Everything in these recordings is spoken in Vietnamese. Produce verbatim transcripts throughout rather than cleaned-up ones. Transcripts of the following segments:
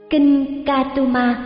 Kinh Katuma.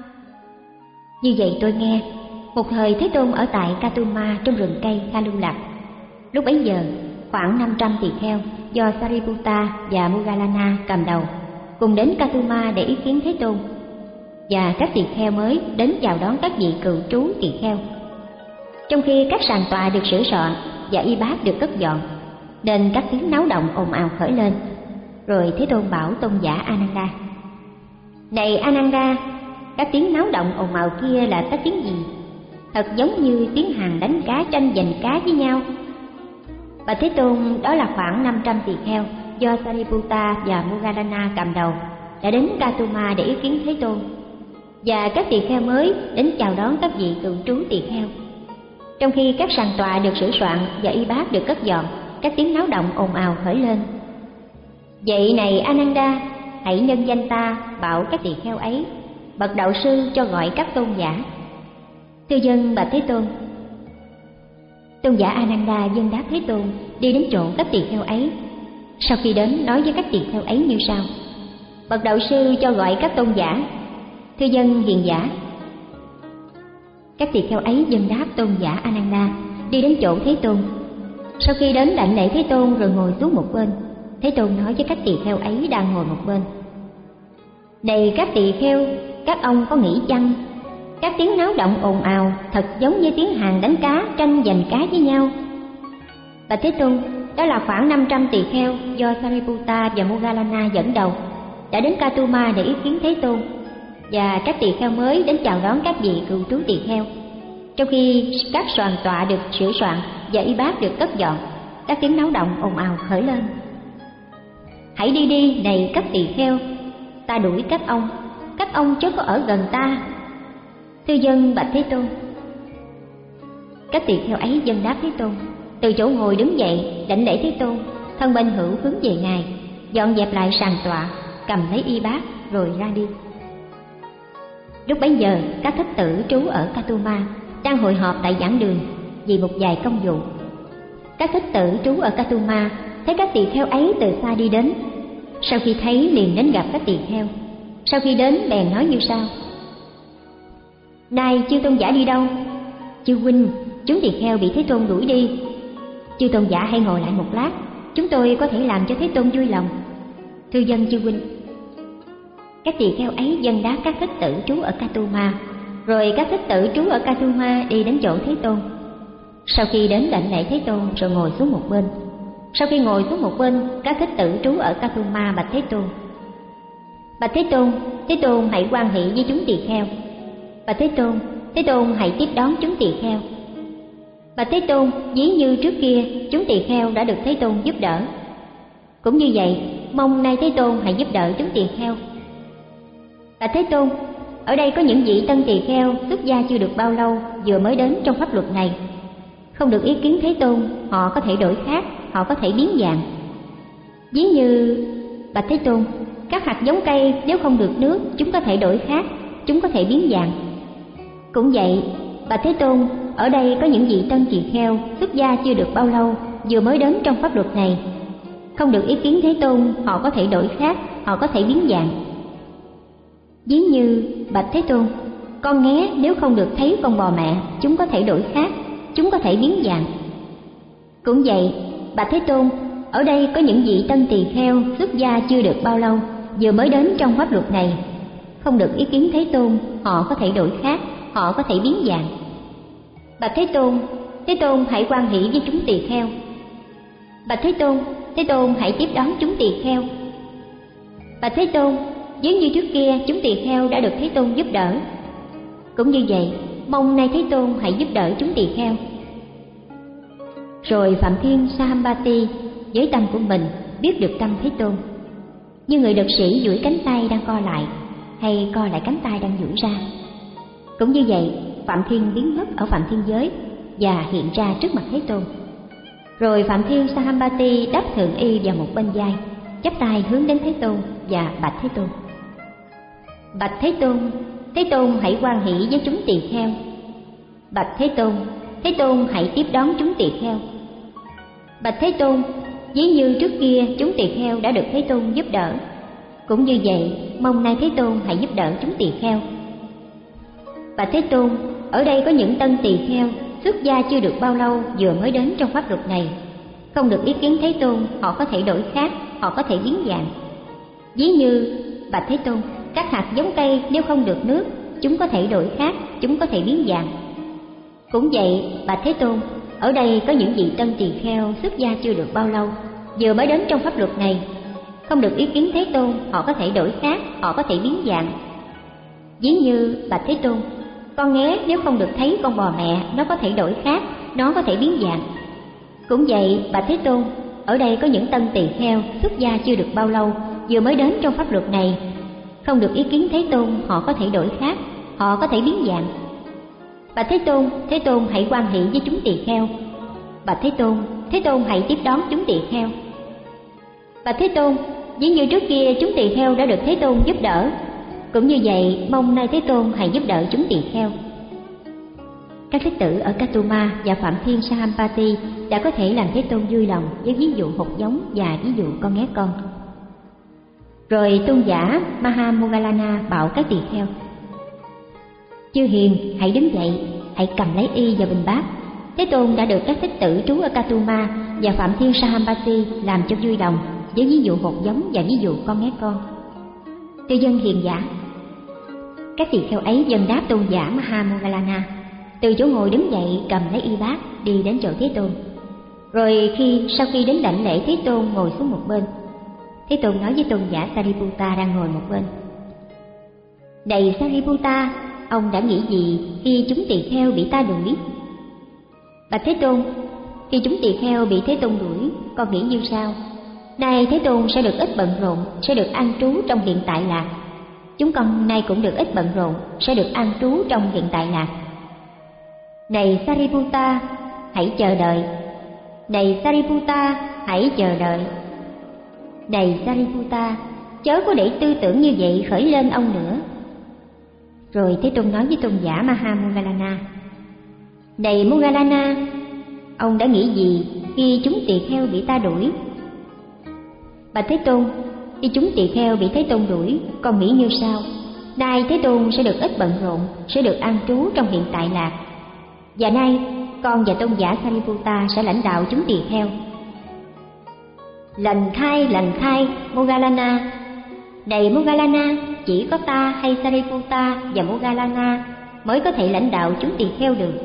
Như vậy tôi nghe, một thời Thế Tôn ở tại Katuma trong rừng cây Kha Lưu Lạc. Lúc bấy giờ, khoảng năm trăm tỳ kheo do Sariputta và Moggallana cầm đầu cùng đến Katuma để ý kiến Thế Tôn, và các tỳ kheo mới đến chào đón các vị cựu trú tỳ kheo. Trong khi các sàn tọa được sửa soạn và y bát được cất dọn, nên các tiếng náo động ồn ào khởi lên. Rồi Thế Tôn bảo tôn giả Ananda: Này Ananda, các tiếng náo động ồn ào kia là các tiếng gì? Thật giống như tiếng hàng đánh cá tranh giành cá với nhau. Bạch Thế Tôn, đó là khoảng năm trăm tỳ kheo do Sariputta và Moggallana cầm đầu đã đến Katuma để ý kiến Thế Tôn, và các tỳ kheo mới đến chào đón các vị cựu trú tỳ kheo. Trong khi các sàn tọa được sửa soạn và y bát được cất dọn, các tiếng náo động ồn ào khởi lên. Vậy này Ananda, hãy nhân danh ta bảo các tỳ kheo ấy, bậc đạo sư cho gọi các tôn giả. Thưa dân bạch Thế Tôn. Tôn giả Ananda dân đáp Thế Tôn, đi đến chỗ các tỳ kheo ấy. Sau khi đến, nói với các tỳ kheo ấy như sau: Bậc đạo sư cho gọi các tôn giả. Thưa dân hiền giả. Các tỳ kheo ấy dân đáp tôn giả Ananda, đi đến chỗ Thế Tôn. Sau khi đến đảnh lễ Thế Tôn rồi ngồi xuống một bên, Thế Tôn nói với các tỳ kheo ấy đang ngồi một bên: Này các tỳ kheo, các ông có nghĩ chăng các tiếng náo động ồn ào thật giống như tiếng hàng đánh cá tranh giành cá với nhau? Bạch Thế Tôn, đó là khoảng năm trăm tỳ kheo do Sariputta và Moggallana dẫn đầu đã đến Katuma để ý kiến Thế Tôn, và các tỳ kheo mới đến chào đón các vị cựu trú tỳ kheo. Trong khi các soàn tọa được sửa soạn và y bát được cất dọn, các tiếng náo động ồn ào khởi lên. Hãy đi đi này các tỳ kheo, ta đuổi các ông, các ông chớ có ở gần ta. Thưa dân bạch Thế Tôn. Các tỳ kheo ấy dân đáp Thế Tôn, từ chỗ ngồi đứng dậy đảnh lễ Thế Tôn, thân bên hữu hướng về ngài, dọn dẹp lại sàn tọa, cầm lấy y bát rồi ra đi. Lúc bấy giờ, các thích tử trú ở Katuma đang hội họp tại giảng đường vì một vài công vụ. Các thích tử trú ở Katuma thấy các tỳ kheo ấy từ xa đi đến. Sau khi thấy liền đến gặp các tỳ kheo. Sau khi đến bèn nói như sau: Này chư tôn giả đi đâu? Chư huynh, chúng tỳ kheo bị Thế Tôn đuổi đi. Chư tôn giả hãy ngồi lại một lát, chúng tôi có thể làm cho Thế Tôn vui lòng. Thưa dân chư huynh. Các tỳ kheo ấy dân đáp các thích tử trú ở Katuma, rồi các thích tử trú ở Katuma đi đến chỗ Thế Tôn. Sau khi đến đảnh lễ Thế Tôn rồi ngồi xuống một bên. Sau khi ngồi xuống một bên, các thích tử trú ở Katuma bạch Thế Tôn: Bạch Thế Tôn, Thế Tôn hãy hoan hỷ với chúng tỳ kheo. Bạch Thế Tôn, Thế Tôn hãy tiếp đón chúng tỳ kheo. Bạch Thế Tôn, ví như trước kia chúng tỳ kheo đã được Thế Tôn giúp đỡ, cũng như vậy mong nay Thế Tôn hãy giúp đỡ chúng tỳ kheo. Bạch Thế Tôn, ở đây có những vị tân tỳ kheo xuất gia chưa được bao lâu, vừa mới đến trong pháp luật này, không được ý kiến Thế Tôn, họ có thể đổi khác, họ có thể biến dạng. Ví như bạch Thế Tôn, các hạt giống cây nếu không được nước, chúng có thể đổi khác, chúng có thể biến dạng. Cũng vậy, bạch Thế Tôn, ở đây có những vị tân tỳ kheo xuất gia chưa được bao lâu, vừa mới đến trong pháp luật này, không được ý kiến Thế Tôn, họ có thể đổi khác, họ có thể biến dạng. Ví như bạch Thế Tôn, con nghé nếu không được thấy con bò mẹ, chúng có thể đổi khác, chúng có thể biến dạng. Cũng vậy, bạch Thế Tôn, ở đây có những vị tân tỳ kheo xuất gia chưa được bao lâu, vừa mới đến trong pháp luật này, không được ý kiến Thế Tôn, họ có thể đổi khác, họ có thể biến dạng. Bạch Thế Tôn, Thế Tôn hãy hoan hỷ với chúng tỳ kheo. Bạch Thế Tôn, Thế Tôn hãy tiếp đón chúng tỳ kheo. Bạch Thế Tôn, giống như trước kia chúng tỳ kheo đã được Thế Tôn giúp đỡ, cũng như vậy mong nay Thế Tôn hãy giúp đỡ chúng tỳ kheo. Rồi Phạm Thiên Sahambati với tâm của mình biết được tâm Thế Tôn, như người đực sĩ duỗi cánh tay đang co lại, hay co lại cánh tay đang duỗi ra. Cũng như vậy, Phạm Thiên biến mất ở Phạm Thiên giới và hiện ra trước mặt Thế Tôn. Rồi Phạm Thiên Sahambati đắp thượng y vào một bên vai, chắp tay hướng đến Thế Tôn và bạch Thế Tôn: Bạch Thế Tôn, Thế Tôn hãy hoan hỷ với chúng tỳ kheo. Bạch Thế Tôn, Thế Tôn hãy tiếp đón chúng tỳ kheo. Bạch Thế Tôn, ví như trước kia chúng tỳ kheo đã được Thế Tôn giúp đỡ, Cũng như vậy, mong nay Thế Tôn hãy giúp đỡ chúng tỳ kheo. Bạch Thế Tôn, ở đây có những tân tỳ kheo xuất gia chưa được bao lâu vừa mới đến trong pháp luật này, không được ý kiến Thế Tôn, họ có thể đổi khác, họ có thể biến dạng. Ví như Bạch Thế Tôn, các hạt giống cây nếu không được nước, chúng có thể đổi khác, chúng có thể biến dạng. Cũng vậy, Bạch Thế Tôn, ở đây có những vị tân tỳ kheo xuất gia chưa được bao lâu vừa mới đến trong pháp luật này, không được ý kiến Thế Tôn, họ có thể đổi khác, họ có thể biến dạng. Ví như Bạch Thế Tôn, con nghé nếu không được thấy con bò mẹ, nó có thể đổi khác, nó có thể biến dạng. Cũng vậy, Bạch Thế Tôn, ở đây có những tân tỳ kheo xuất gia chưa được bao lâu vừa mới đến trong pháp luật này, không được ý kiến Thế Tôn, họ có thể đổi khác, họ có thể biến dạng. Bạch Thế Tôn, Thế Tôn hãy hoan hỷ với chúng tỳ kheo. Bạch Thế Tôn, Thế Tôn hãy tiếp đón chúng tỳ kheo. Bạch Thế Tôn, ví như trước kia chúng tỳ kheo đã được Thế Tôn giúp đỡ, cũng như vậy mong nay Thế Tôn hãy giúp đỡ chúng tỳ kheo. Các thích tử ở Katuma và Phạm Thiên Sahampati đã có thể làm Thế Tôn vui lòng với ví dụ hột giống và ví dụ con nghé con. Rồi tôn giả Mahamoggallana bảo các tỳ kheo: chư hiền, hãy đứng dậy, hãy cầm lấy y và bình bát. Thế Tôn đã được các thích tử trú ở Katuma và Phạm Thiên Sahampati làm cho vui lòng với ví dụ hột giống và ví dụ con nghé con. Thưa dân hiền giả. Các tỳ kheo ấy dâng đáp tôn giả Mahamoggallana, từ chỗ ngồi đứng dậy cầm lấy y bát đi đến chỗ Thế Tôn. Rồi khi sau khi đến đảnh lễ Thế Tôn ngồi xuống một bên, Thế Tôn nói với tôn giả Sariputta đang ngồi một bên: này Sariputta, ông đã nghĩ gì khi chúng tỳ kheo bị ta đuổi? Bạch Thế Tôn, khi chúng tỳ kheo bị Thế Tôn đuổi, con nghĩ như sau: nay Thế Tôn sẽ được ít bận rộn, sẽ được an trú trong hiện tại lạc. Chúng con nay cũng được ít bận rộn, sẽ được an trú trong hiện tại lạc. Này Sariputta, hãy chờ đợi. Này Sariputta, hãy chờ đợi. Này Sariputta, chớ có để tư tưởng như vậy khởi lên ông nữa. Rồi Thế Tôn nói với tôn giả Mahamoggallana: này Moggallana, ông đã nghĩ gì khi chúng tỳ kheo bị ta đuổi? Bạch Thế Tôn, khi chúng tỳ kheo bị Thế Tôn đuổi, con nghĩ như sau: nay Thế Tôn sẽ được ít bận rộn, sẽ được an trú trong hiện tại lạc. Và nay con và tôn giả Sariputta sẽ lãnh đạo chúng tỳ kheo. Lành thay, lành thay, Moggallana. Này Moggallana, chỉ có ta hay Sariputta và Moggallana mới có thể lãnh đạo chúng tỳ kheo được.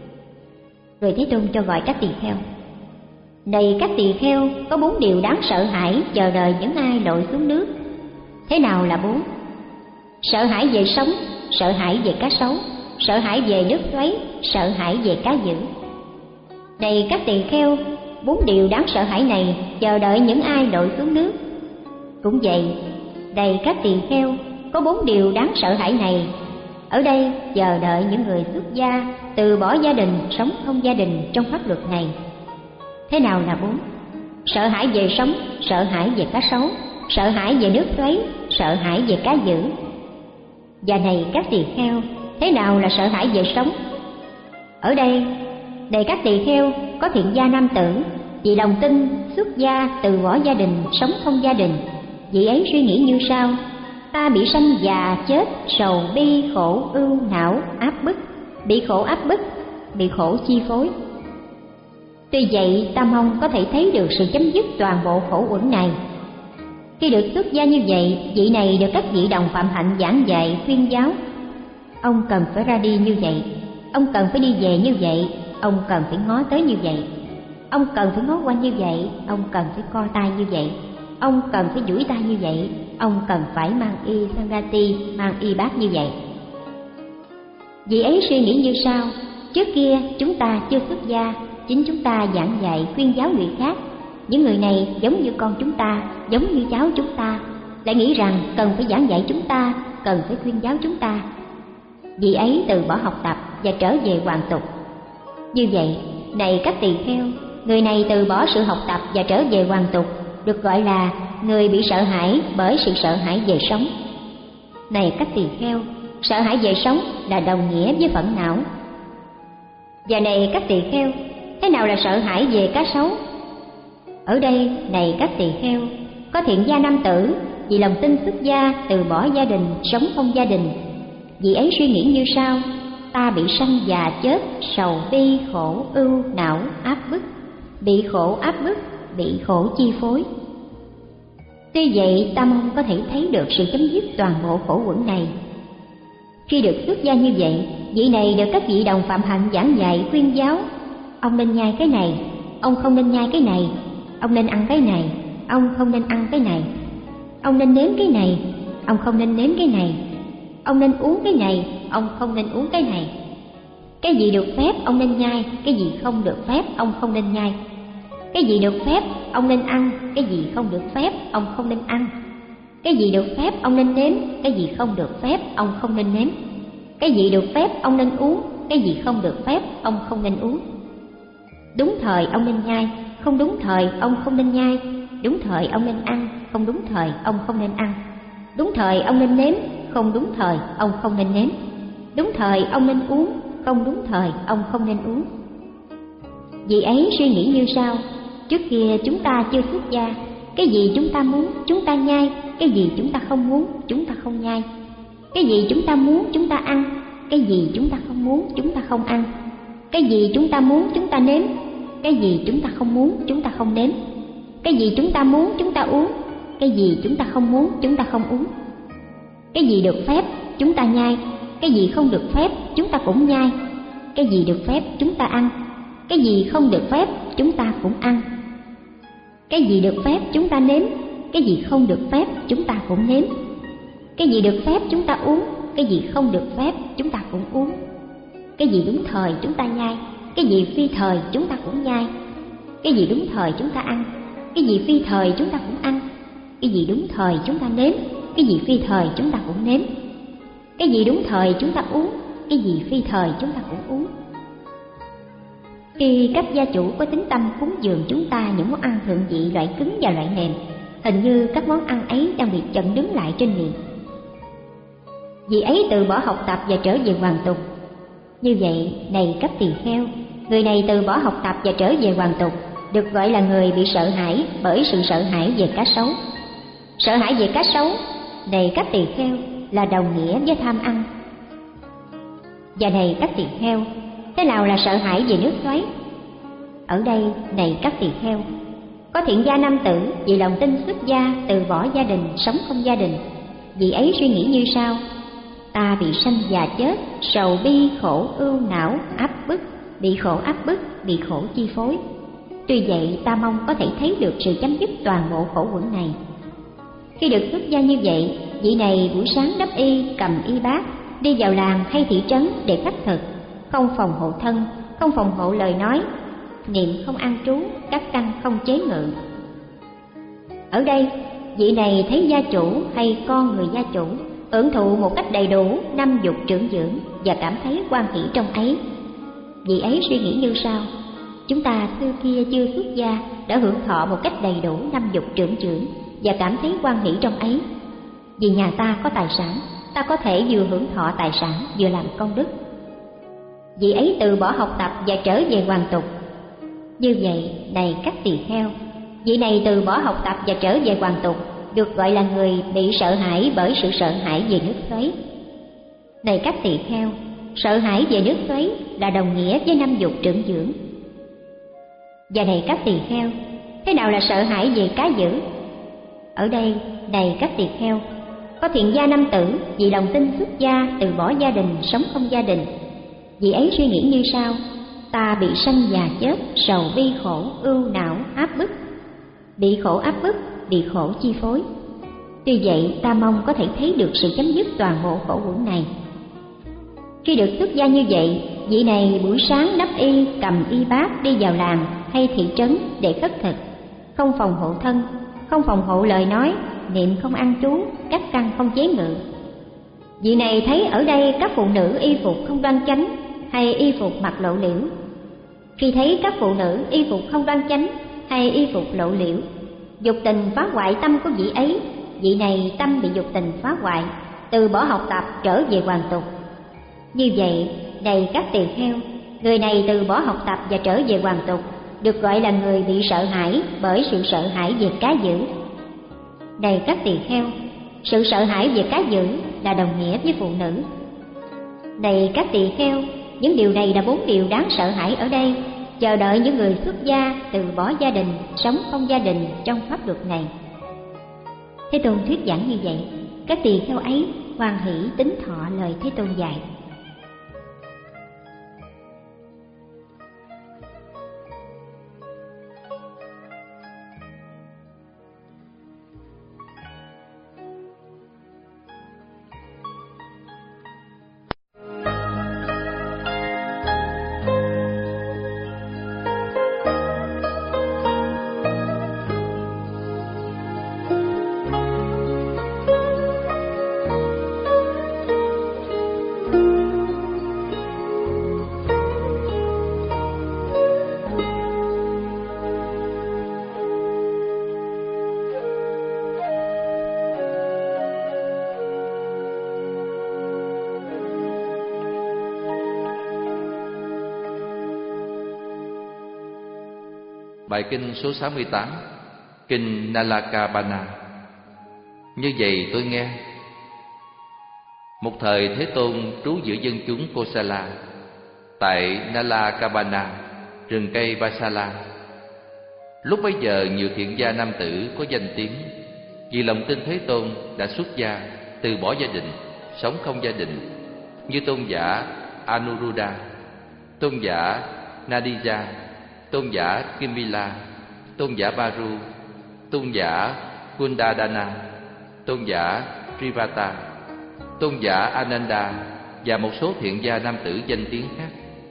Rồi Thế Tôn cho gọi các tỳ kheo: này các tỳ kheo, có bốn điều đáng sợ hãi chờ đợi những ai lội xuống nước. Thế nào là bốn? Sợ hãi về sóng, sợ hãi về cá sấu, sợ hãi về nước xoáy, sợ hãi về cá dữ. Này các tỳ kheo, bốn điều đáng sợ hãi này chờ đợi những ai lội xuống nước. Cũng vậy, này các tỳ kheo, có bốn điều đáng sợ hãi này ở đây chờ đợi những người xuất gia từ bỏ gia đình, sống không gia đình trong pháp luật này. Thế nào là bốn? Sợ hãi về sóng, sợ hãi về cá sấu, sợ hãi về nước xoáy, sợ hãi về cá dữ. Và này các tỳ kheo, thế nào là sợ hãi về sóng? Ở đây, này các tỳ kheo, có thiện gia nam tử, vì lòng tin xuất gia từ bỏ gia đình, sống không gia đình. Vị ấy suy nghĩ như sau: ta bị sanh già chết, sầu bi khổ ưu não áp bức, bị khổ áp bức, bị khổ chi phối. Tuy vậy, ta mong có thể thấy được sự chấm dứt toàn bộ khổ uẩn này. Khi được xuất gia như vậy, vị này được các vị đồng phạm hạnh giảng dạy khuyên giáo. Ông cần phải ra đi như vậy, ông cần phải đi về như vậy, ông cần phải ngó tới như vậy, ông cần phải ngó quanh như vậy, ông cần phải co tay như vậy, ông cần phải duỗi tay như vậy, ông cần phải mang y sangati, mang y bát như vậy. Vị ấy suy nghĩ như sau: trước kia chúng ta chưa xuất gia, chính chúng ta giảng dạy khuyên giáo người khác. Những người này giống như con chúng ta, giống như cháu chúng ta, lại nghĩ rằng cần phải giảng dạy chúng ta, cần phải khuyên giáo chúng ta. Vị ấy từ bỏ học tập và trở về hoàn tục. Như vậy, này các tỳ kheo, người này từ bỏ sự học tập và trở về hoàn tục, được gọi là người bị sợ hãi bởi sự sợ hãi về sống. Này các tỳ kheo, sợ hãi về sống là đồng nghĩa với phẫn não. Và này các tỳ kheo, thế nào là sợ hãi về cá sấu? Ở đây, này các tỳ kheo, có thiện gia nam tử, vì lòng tin xuất gia, từ bỏ gia đình, sống không gia đình. Vị ấy suy nghĩ như sau: ta bị sanh già chết, sầu bi khổ ưu não áp bức, bị khổ áp bức, bị khổ chi phối. Tuy vậy, ta mong có thể thấy được sự chấm dứt toàn bộ khổ uẩn này. Khi được xuất gia như vậy, vị này được các vị đồng phạm hạnh giảng dạy khuyên giáo: ông nên nhai cái này, ông không nên nhai cái này, ông nên ăn cái này, ông không nên ăn cái này, ông nên nếm cái này, ông không nên nếm cái này, ông nên uống cái này, ông không nên uống cái này. Cái gì được phép ông nên nhai, cái gì không được phép ông không nên nhai. Cái gì được phép ông nên ăn, cái gì không được phép ông không nên ăn. Cái gì được phép ông nên nếm, cái gì không được phép ông không nên nếm. Cái gì được phép ông nên uống, cái gì không được phép ông không nên uống. Đúng thời ông nên nhai, không đúng thời ông không nên nhai. Đúng thời ông nên ăn, không đúng thời ông không nên ăn. Đúng thời ông nên nếm, không đúng thời ông không nên nếm. Đúng thời ông nên uống, không đúng thời ông không nên uống. Vị ấy suy nghĩ như sau: trước kia chúng ta chưa xuất gia, cái gì chúng ta muốn chúng ta nhai, cái gì chúng ta không muốn chúng ta không nhai. Cái gì chúng ta muốn chúng ta ăn, cái gì chúng ta không muốn chúng ta không ăn. Cái gì chúng ta muốn chúng ta nếm, cái gì chúng ta không muốn chúng ta không nếm. Cái gì chúng ta muốn chúng ta uống, cái gì chúng ta không muốn chúng ta không uống. Cái gì được phép chúng ta nhai, cái gì không được phép chúng ta cũng nhai. Cái gì được phép chúng ta ăn, cái gì không được phép chúng ta cũng ăn. Cái gì được phép chúng ta nếm, cái gì không được phép chúng ta cũng nếm. Cái gì được phép chúng ta uống, cái gì không được phép chúng ta cũng uống. Cái gì đúng thời chúng ta nhai, cái gì phi thời chúng ta cũng nhai. Cái gì đúng thời chúng ta ăn, cái gì phi thời chúng ta cũng ăn. Cái gì đúng thời chúng ta nếm, cái gì phi thời chúng ta cũng nếm. Cái gì đúng thời chúng ta uống, cái gì phi thời chúng ta cũng uống. Khi các gia chủ có tính tâm cúng dường chúng ta những món ăn thượng vị loại cứng và loại mềm, hình như các món ăn ấy đang bị chặn đứng lại trên miệng. Vì ấy từ bỏ học tập và trở về hoàn tục. Như vậy, này các tỳ kheo, người này từ bỏ học tập và trở về hoàn tục, được gọi là người bị sợ hãi bởi sự sợ hãi về cá sấu. Sợ hãi về cá sấu, này các tỳ kheo, là đồng nghĩa với tham ăn. Và này các tỳ kheo, thế nào là sợ hãi về nước xoáy? Ở đây, này các tỳ kheo, có thiện gia nam tử vì lòng tin xuất gia, từ bỏ gia đình, sống không gia đình. Vị ấy suy nghĩ như sau: ta bị sanh già chết, sầu bi khổ ưu não áp bức, bị khổ áp bức, bị khổ chi phối. Tuy vậy, ta mong có thể thấy được sự chấm dứt toàn bộ khổ uẩn này. Khi được xuất gia như vậy, vị này buổi sáng đắp y, cầm y bát, đi vào làng hay thị trấn để khắc thực, không phòng hộ thân, không phòng hộ lời nói, niệm không an trú, các căn không chế ngự. Ở đây, vị này thấy gia chủ hay con người gia chủ hưởng thụ một cách đầy đủ năm dục trưởng dưỡng và cảm thấy hoan hỷ trong ấy. Vị ấy suy nghĩ như sau: chúng ta xưa kia chưa xuất gia đã hưởng thọ một cách đầy đủ năm dục trưởng dưỡng và cảm thấy hoan hỷ trong ấy. Vì nhà ta có tài sản, ta có thể vừa hưởng thọ tài sản vừa làm công đức. Vị ấy từ bỏ học tập và trở về hoàn tục. Như vậy, này các tỳ kheo, vị này từ bỏ học tập và trở về hoàn tục, được gọi là người bị sợ hãi bởi sự sợ hãi về nước xoáy. Này các tỳ kheo, sợ hãi về nước xoáy là đồng nghĩa với năm dục trưởng dưỡng. Và này các tỳ kheo, thế nào là sợ hãi về cá dữ? Ở đây, này các tỳ kheo, có thiện gia nam tử vì lòng tin xuất gia, từ bỏ gia đình, sống không gia đình. Vị ấy suy nghĩ như sau: ta bị sanh già chết, sầu bi khổ ưu não áp bức, bị khổ áp bức, bị khổ chi phối. Tuy vậy, ta mong có thể thấy được sự chấm dứt toàn bộ khổ uẩn này. Khi được xuất gia như vậy, vị này buổi sáng đắp y, cầm y bát, đi vào làng hay thị trấn để khất thực, không phòng hộ thân, không phòng hộ lời nói, niệm không an trú, các căn không chế ngự. Vị này thấy ở đây các phụ nữ y phục không đoan chánh hay y phục mặc lộ liễu. Khi thấy các phụ nữ y phục không đoan chánh hay y phục lộ liễu, dục tình phá hoại tâm của vị ấy. Vị này tâm bị dục tình phá hoại, từ bỏ học tập trở về hoàn tục. Như vậy, này các tỳ kheo, người này từ bỏ học tập và trở về hoàn tục, được gọi là người bị sợ hãi bởi sự sợ hãi về cá dữ. Này các tỳ kheo, sự sợ hãi về cái dữ là đồng nghĩa với phụ nữ. Này các tỳ kheo, những điều này là bốn điều đáng sợ hãi ở đây, chờ đợi những người xuất gia từ bỏ gia đình, sống không gia đình trong pháp luật này. Thế Tôn thuyết giảng như vậy, các tỳ kheo ấy hoan hỷ tín thọ lời Thế Tôn dạy. Bài kinh số sáu mươi tám, kinh Nalakabana. Như vậy tôi nghe, một thời Thế Tôn trú giữa dân chúng Kosala tại Nalakabana, rừng cây Vasala. Lúc bấy giờ nhiều thiện gia nam tử có danh tiếng, vì lòng tin Thế Tôn đã xuất gia, từ bỏ gia đình, sống không gia đình, như tôn giả Anuruddha, tôn giả Nadija, tôn giả Kimila, tôn giả Baru, tôn giả Kundadana, tôn giả Trivata, tôn giả Ananda và một số thiện gia nam tử danh tiếng khác.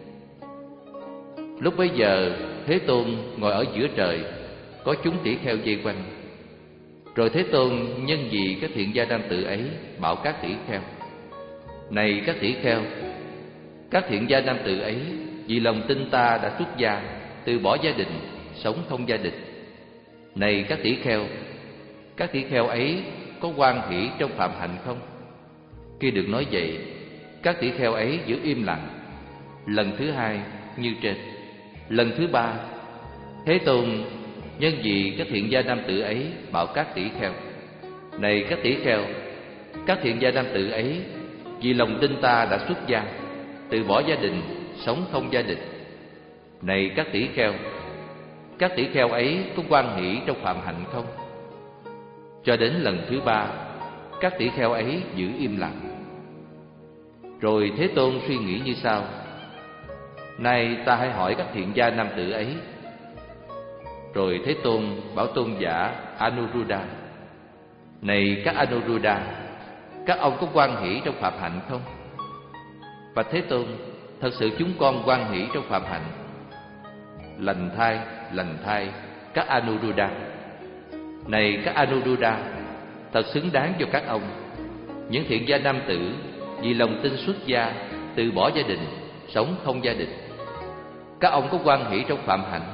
Lúc bấy giờ Thế Tôn ngồi ở giữa trời, có chúng tỷ kheo vây quanh. Rồi Thế Tôn nhân vì các thiện gia nam tử ấy bảo các tỷ kheo: Này các tỷ kheo, các thiện gia nam tử ấy vì lòng tin ta đã xuất gia, từ bỏ gia đình, sống không gia đình. Này các tỷ kheo, các tỷ kheo ấy có hoan hỷ trong phạm hạnh không? Khi được nói vậy, các tỷ kheo ấy giữ im lặng. Lần thứ hai như trên. Lần thứ ba, Thế Tôn nhân vì các thiện gia nam tử ấy bảo các tỷ kheo: Này các tỷ kheo, các thiện gia nam tử ấy vì lòng tin ta đã xuất gia, từ bỏ gia đình, sống không gia đình. Này các tỷ kheo, các tỷ kheo ấy có hoan hỷ trong phạm hạnh không? Cho đến lần thứ ba, các tỷ kheo ấy giữ im lặng. Rồi Thế Tôn suy nghĩ như sau: Nay ta hãy hỏi các thiện gia nam tử ấy. Rồi Thế Tôn bảo tôn giả Anuruddha: Này các Anuruddha, các ông có hoan hỷ trong phạm hạnh không? Và Thế Tôn, thật sự chúng con hoan hỷ trong phạm hạnh. Lành thay, lành thay các Anuruddha. Này các Anuruddha, thật xứng đáng cho các ông, những thiện gia nam tử vì lòng tin xuất gia, từ bỏ gia đình, sống không gia đình. Các ông có hoan hỷ trong phạm hạnh.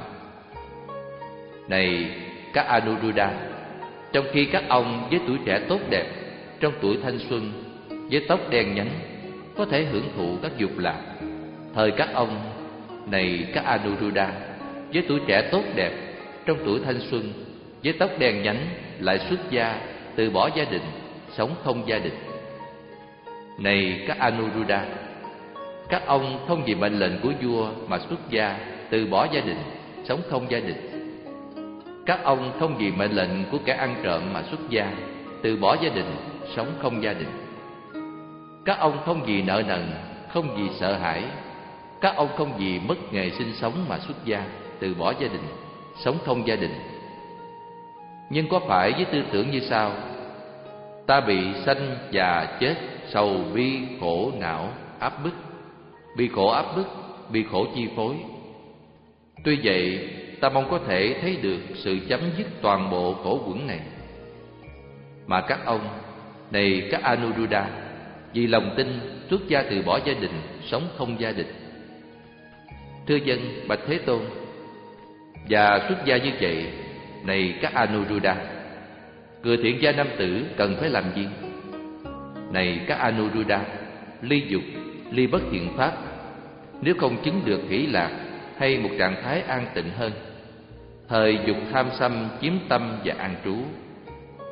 Này các Anuruddha, trong khi các ông với tuổi trẻ tốt đẹp, trong tuổi thanh xuân, với tóc đen nhánh, có thể hưởng thụ các dục lạc, thời các ông, này các Anuruddha, với tuổi trẻ tốt đẹp, trong tuổi thanh xuân, với tóc đen nhánh, lại xuất gia, từ bỏ gia đình, sống không gia đình. Này các Anuruddha, các ông không vì mệnh lệnh của vua mà xuất gia, từ bỏ gia đình, sống không gia đình. Các ông không vì mệnh lệnh của kẻ ăn trộm mà xuất gia, từ bỏ gia đình, sống không gia đình. Các ông không vì nợ nần, không vì sợ hãi. Các ông không vì mất nghề sinh sống mà xuất gia, từ bỏ gia đình, sống không gia đình. Nhưng có phải với tư tưởng như sau: Ta bị sanh già chết, sầu bi khổ não áp bức, bị khổ áp bức, bị khổ chi phối. Tuy vậy, ta mong có thể thấy được sự chấm dứt toàn bộ khổ quẩn này. Mà các ông, này các Anuruddha, vì lòng tin xuất gia, từ bỏ gia đình, sống không gia đình. Thưa dân, bạch Thế Tôn, và xuất gia như vậy, này các Anuruddha, người thiện gia nam tử cần phải làm gì? Này các Anuruddha, ly dục, ly bất thiện pháp, nếu không chứng được hỷ lạc hay một trạng thái an tịnh hơn. Thời dục tham xâm chiếm tâm và an trú,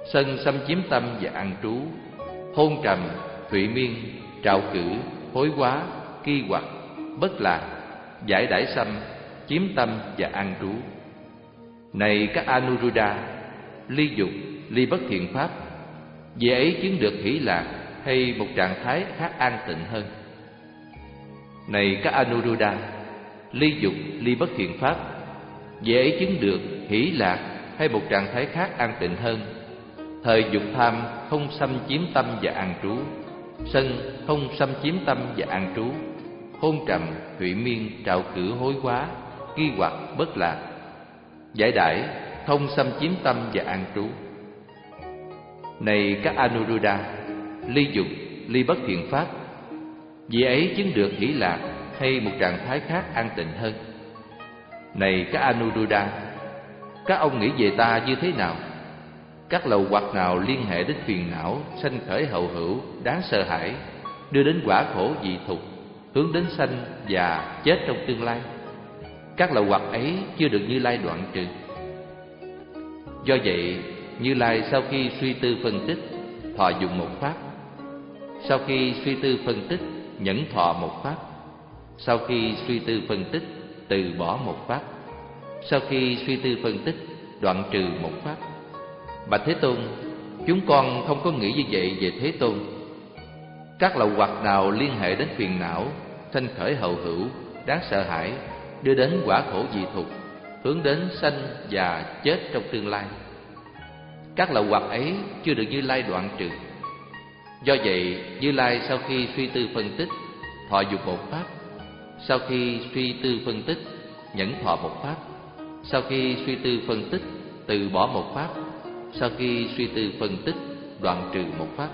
sân xâm chiếm tâm và an trú, hôn trầm, thụy miên, trạo cử, hối hóa, ki hoặc, bất lạc, giải đãi xâm, chiếm tâm và an trú. Này các Anuruddha, ly dục, ly bất thiện pháp, vì ấy chứng được hỷ lạc hay một trạng thái khác an tịnh hơn. Này các Anuruddha, ly dục, ly bất thiện pháp, vì ấy chứng được hỷ lạc hay một trạng thái khác an tịnh hơn. Thời dục tham không xâm chiếm tâm và an trú, sân không xâm chiếm tâm và an trú, hôn trầm, thụy miên, trạo cử, hối hóa, ki hoặc, bất lạc, giải đãi không xâm chiếm tâm và an trú. Này các Anuruddha, ly dục, ly bất thiện pháp, vì ấy chứng được hỷ lạc hay một trạng thái khác an tịnh hơn. Này các Anuruddha, các ông nghĩ về ta như thế nào? Các lầu hoặc nào liên hệ đến phiền não, sanh khởi hậu hữu, đáng sợ hãi, đưa đến quả khổ dị thục, hướng đến sanh và chết trong tương lai? Các lầu hoặc ấy chưa được Như Lai đoạn trừ. Do vậy, Như Lai sau khi suy tư phân tích, thọ dụng một pháp. Sau khi suy tư phân tích, nhẫn thọ một pháp. Sau khi suy tư phân tích, từ bỏ một pháp. Sau khi suy tư phân tích, đoạn trừ một pháp. Bạch Thế Tôn, chúng con không có nghĩ như vậy về Thế Tôn. Các lậu hoặc nào liên hệ đến phiền não, sanh khởi hậu hữu, đáng sợ hãi, đưa đến quả khổ dị thục, hướng đến sanh và chết trong tương lai? Các lậu hoặc ấy chưa được Như Lai đoạn trừ. Do vậy, Như Lai sau khi suy tư phân tích, thọ dụng một pháp. Sau khi suy tư phân tích, nhẫn thọ một pháp. Sau khi suy tư phân tích, từ bỏ một pháp. Sau khi suy tư phân tích, đoạn trừ một pháp.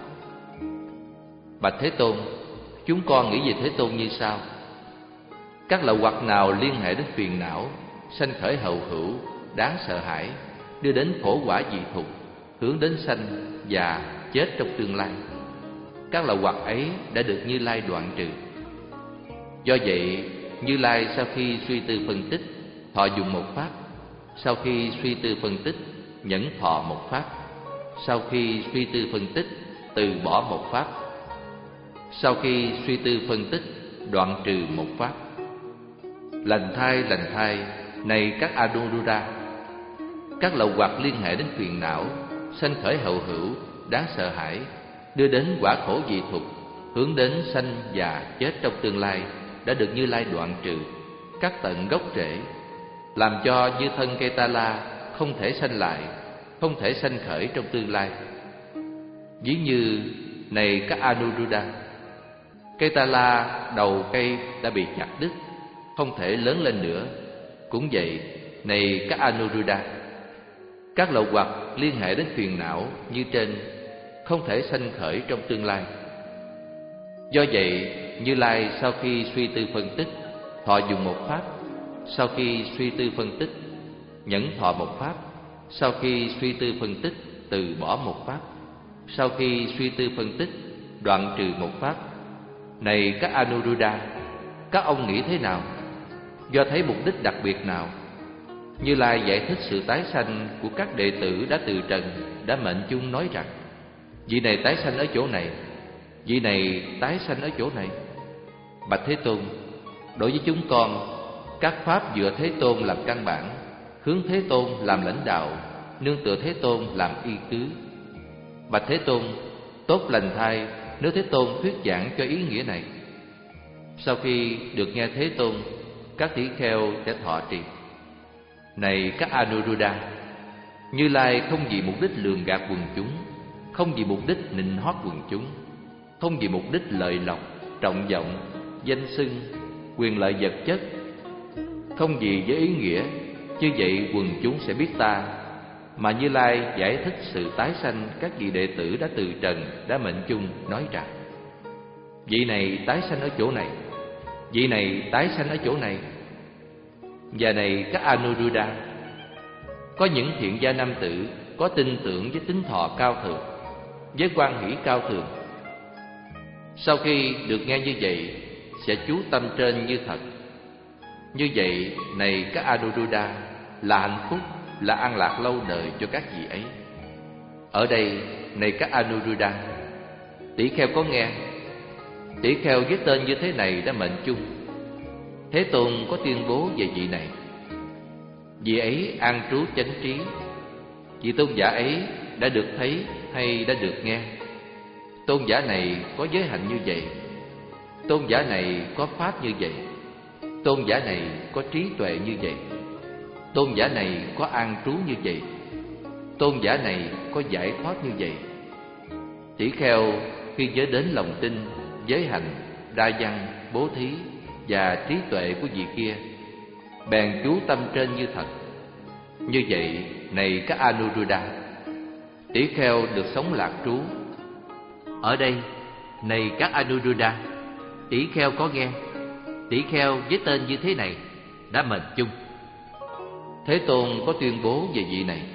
Bạch Thế Tôn, chúng con nghĩ về Thế Tôn như sau. Các lậu hoặc nào liên hệ đến phiền não, sanh khởi hậu hữu, đáng sợ hãi, đưa đến khổ quả dị thục, hướng đến sanh và chết trong tương lai? Các lậu hoặc ấy đã được Như Lai đoạn trừ. Do vậy, Như Lai sau khi suy tư phân tích, thọ dụng một pháp. Sau khi suy tư phân tích, nhẫn thọ một pháp. Sau khi suy tư phân tích, từ bỏ một pháp. Sau khi suy tư phân tích, đoạn trừ một pháp. Lành thai, lành thai, này các Anuruddha, các lậu hoặc liên hệ đến phiền não, sanh khởi hậu hữu, đáng sợ hãi, đưa đến quả khổ dị thục, hướng đến sanh và chết trong tương lai, đã được Như Lai đoạn trừ, cắt tận gốc rễ, làm cho như thân cây ta la không thể sanh lại, không thể sanh khởi trong tương lai. Ví như, này các Anuruddha, cây ta la đầu cây đã bị chặt đứt, không thể lớn lên nữa. Cũng vậy, này các Anuruddha, các lậu hoặc liên hệ đến phiền não như trên không thể sanh khởi trong tương lai. Do vậy, Như Lai sau khi suy tư phân tích, thọ dụng một pháp. Sau khi suy tư phân tích, nhẫn thọ một pháp. Sau khi suy tư phân tích, từ bỏ một pháp. Sau khi suy tư phân tích, đoạn trừ một pháp. Này các Anuruddha, các ông nghĩ thế nào? Do thấy mục đích đặc biệt nào? Như Lai giải thích sự tái sanh của các đệ tử đã từ trần, đã mệnh chung nói rằng: vị này tái sanh ở chỗ này, vị này tái sanh ở chỗ này. Bạch Thế Tôn, đối với chúng con, các pháp dựa Thế Tôn làm căn bản, hướng Thế Tôn làm lãnh đạo, nương tựa Thế Tôn làm y cứ. Bạch Thế Tôn, tốt lành thay nếu Thế Tôn thuyết giảng cho ý nghĩa này. Sau khi được nghe Thế Tôn, các tỷ kheo sẽ thọ trì. Này các Anuruddha, Như Lai không vì mục đích lường gạt quần chúng, không vì mục đích nịnh hót quần chúng, không vì mục đích lợi lộc, trọng vọng, danh xưng, quyền lợi vật chất, không vì với ý nghĩa như vậy quần chúng sẽ biết ta, mà Như Lai giải thích sự tái sanh các vị đệ tử đã từ trần, đã mệnh chung nói rằng: vị này tái sanh ở chỗ này, vị này tái sanh ở chỗ này. Và này các Anuruddha, có những thiện gia nam tử có tin tưởng với tính thọ cao thượng, với quan hỷ cao thượng. Sau khi được nghe như vậy, sẽ chú tâm trên như thật. Như vậy, này các Anuruddha, là hạnh phúc, là an lạc lâu đời cho các vị ấy. Ở đây, này các Anuruddha, tỷ kheo có nghe, tỷ kheo với tên như thế này đã mệnh chung. Thế Tôn có tuyên bố về vị này. Vị ấy an trú chánh trí. Vị tôn giả ấy đã được thấy hay đã được nghe. Tôn giả này có giới hạnh như vậy. Tôn giả này có pháp như vậy. Tôn giả này có trí tuệ như vậy. Tôn giả này có an trú như vậy. Tôn giả này có giải thoát như vậy. Tỷ kheo khi nhớ đến lòng tin, giới hạnh, đa văn, bố thí và trí tuệ của vị kia, bèn chú tâm trên như thật. Như vậy, này các Anuruddha, tỷ kheo được sống lạc trú. Ở đây, này các Anuruddha, tỷ kheo có nghe, tỷ kheo với tên như thế này đã mệnh chung. Thế Tôn có tuyên bố về vị này.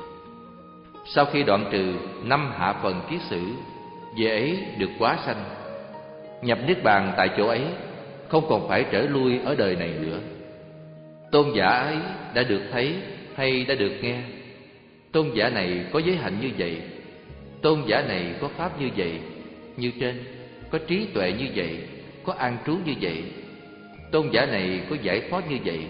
Sau khi đoạn trừ năm hạ phần kiết sử, vị ấy được quá sanh, nhập niết bàn tại chỗ ấy, không còn phải trở lui ở đời này nữa. Tôn giả ấy đã được thấy hay đã được nghe. Tôn giả này có giới hạnh như vậy. Tôn giả này có pháp như vậy, như trên, có trí tuệ như vậy, có an trú như vậy. Tôn giả này có giải thoát như vậy.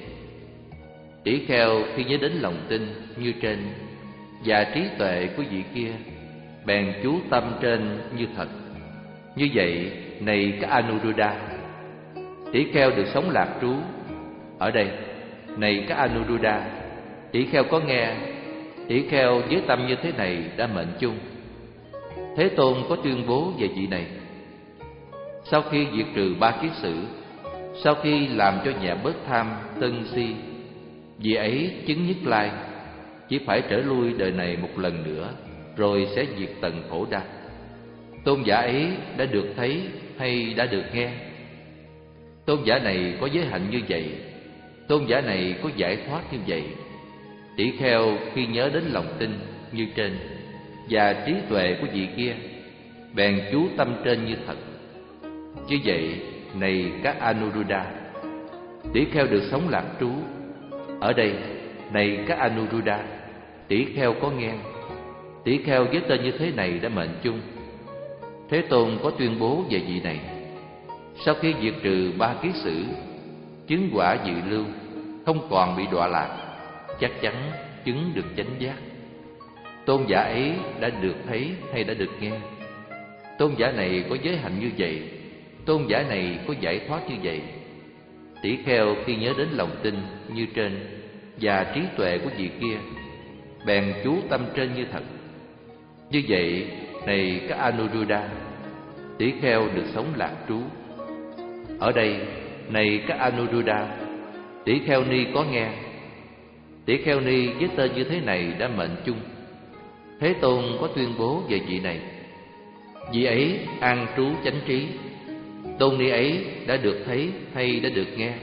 Tỷ kheo khi nhớ đến lòng tin như trên và trí tuệ của vị kia, bèn chú tâm trên như thật. Như vậy, này các Anuruddha, tỷ kheo được sống lạc trú. Ở đây, này các Anuruddha, tỷ kheo có nghe, tỷ kheo với tâm như thế này đã mệnh chung. Thế Tôn có tuyên bố về vị này. Sau khi diệt trừ ba kiết sử, sau khi làm cho nhẹ bớt tham, sân si, vị ấy chứng nhất lai, chỉ phải trở lui đời này một lần nữa, rồi sẽ diệt tận khổ đau. Tôn giả ấy đã được thấy hay đã được nghe. Tôn giả này có giới hạnh như vậy. Tôn giả này có giải thoát như vậy. Tỷ kheo khi nhớ đến lòng tin như trên và trí tuệ của vị kia, bèn chú tâm trên như thật. Như vậy, này các Anuruddha, tỷ kheo được sống lạc trú. Ở đây, này các Anuruddha, tỷ kheo có nghe, tỷ kheo với tên như thế này đã mệnh chung. Thế Tôn có tuyên bố về vị này. Sau khi diệt trừ ba kiết sử, chứng quả dự lưu, không còn bị đọa lạc, chắc chắn chứng được chánh giác. Tôn giả ấy đã được thấy hay đã được nghe. Tôn giả này có giới hạnh như vậy. Tôn giả này có giải thoát như vậy. Tỷ kheo khi nhớ đến lòng tin như trên và trí tuệ của vị kia, bèn chú tâm trên như thật. Như vậy, này các Anuruddha, tỷ kheo được sống lạc trú. Ở đây, này các Anuruddha, tỷ kheo ni có nghe, tỷ kheo ni với tên như thế này đã mệnh chung. Thế Tôn có tuyên bố về vị này. Vị ấy an trú chánh trí. Tôn ni ấy đã được thấy hay đã được nghe.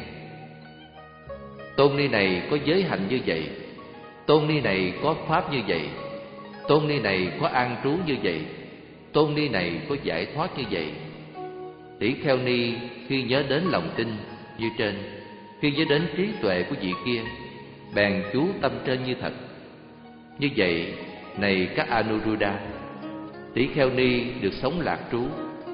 Tôn ni này có giới hạnh như vậy. Tôn ni này có pháp như vậy. Tôn ni này có an trú như vậy. Tôn ni này có giải thoát như vậy. Tỷ kheo ni khi nhớ đến lòng tin như trên, khi nhớ đến trí tuệ của vị kia, bèn chú tâm trên như thật. Như vậy, này các Anuruddha, tỷ kheo ni được sống lạc trú.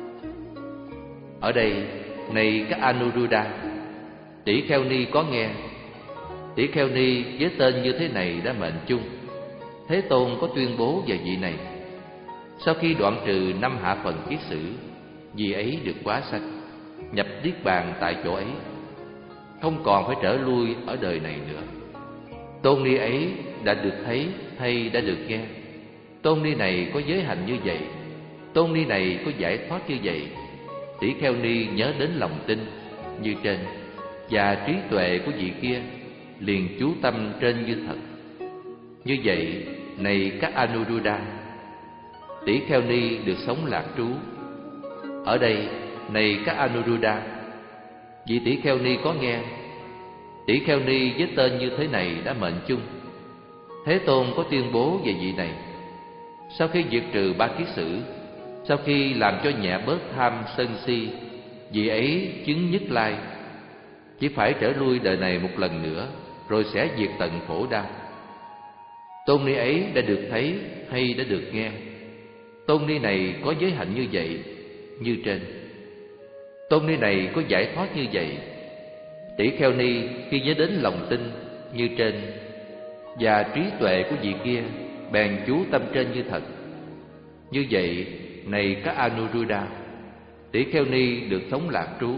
Ở đây, này các Anuruddha, tỷ kheo ni có nghe, tỷ kheo ni với tên như thế này đã mệnh chung. Thế Tôn có tuyên bố về vị này. Sau khi đoạn trừ năm hạ phần kiết sử, vị ấy được quá sanh, nhập niết bàn tại chỗ ấy, không còn phải trở lui ở đời này nữa. Tôn ni ấy đã được thấy hay đã được nghe. Tôn ni này có giới hạnh như vậy. Tôn ni này có giải thoát như vậy. Tỷ kheo ni nhớ đến lòng tin như trên và trí tuệ của vị kia, liền chú tâm trên như thật. Như vậy, này các Anuruddha, tỷ kheo ni được sống lạc trú. Ở đây, này các Anuruddha, vị tỷ kheo ni có nghe, tỷ kheo ni với tên như thế này đã mệnh chung. Thế Tôn có tuyên bố về vị này. Sau khi diệt trừ ba kiết sử, sau khi làm cho nhẹ bớt tham sân si, vị ấy chứng nhất lai, chỉ phải trở lui đời này một lần nữa, rồi sẽ diệt tận khổ đau. tôn ni ấy đã được thấy hay đã được nghe. Tôn ni này có giới hạnh như vậy, như trên. Tôn ni này có giải thoát như vậy. Tỷ kheo ni khi nhớ đến lòng tin, như trên, và trí tuệ của vị kia, bèn chú tâm trên như thật. Như vậy, này các Anuruddha, tỷ kheo ni được sống lạc trú.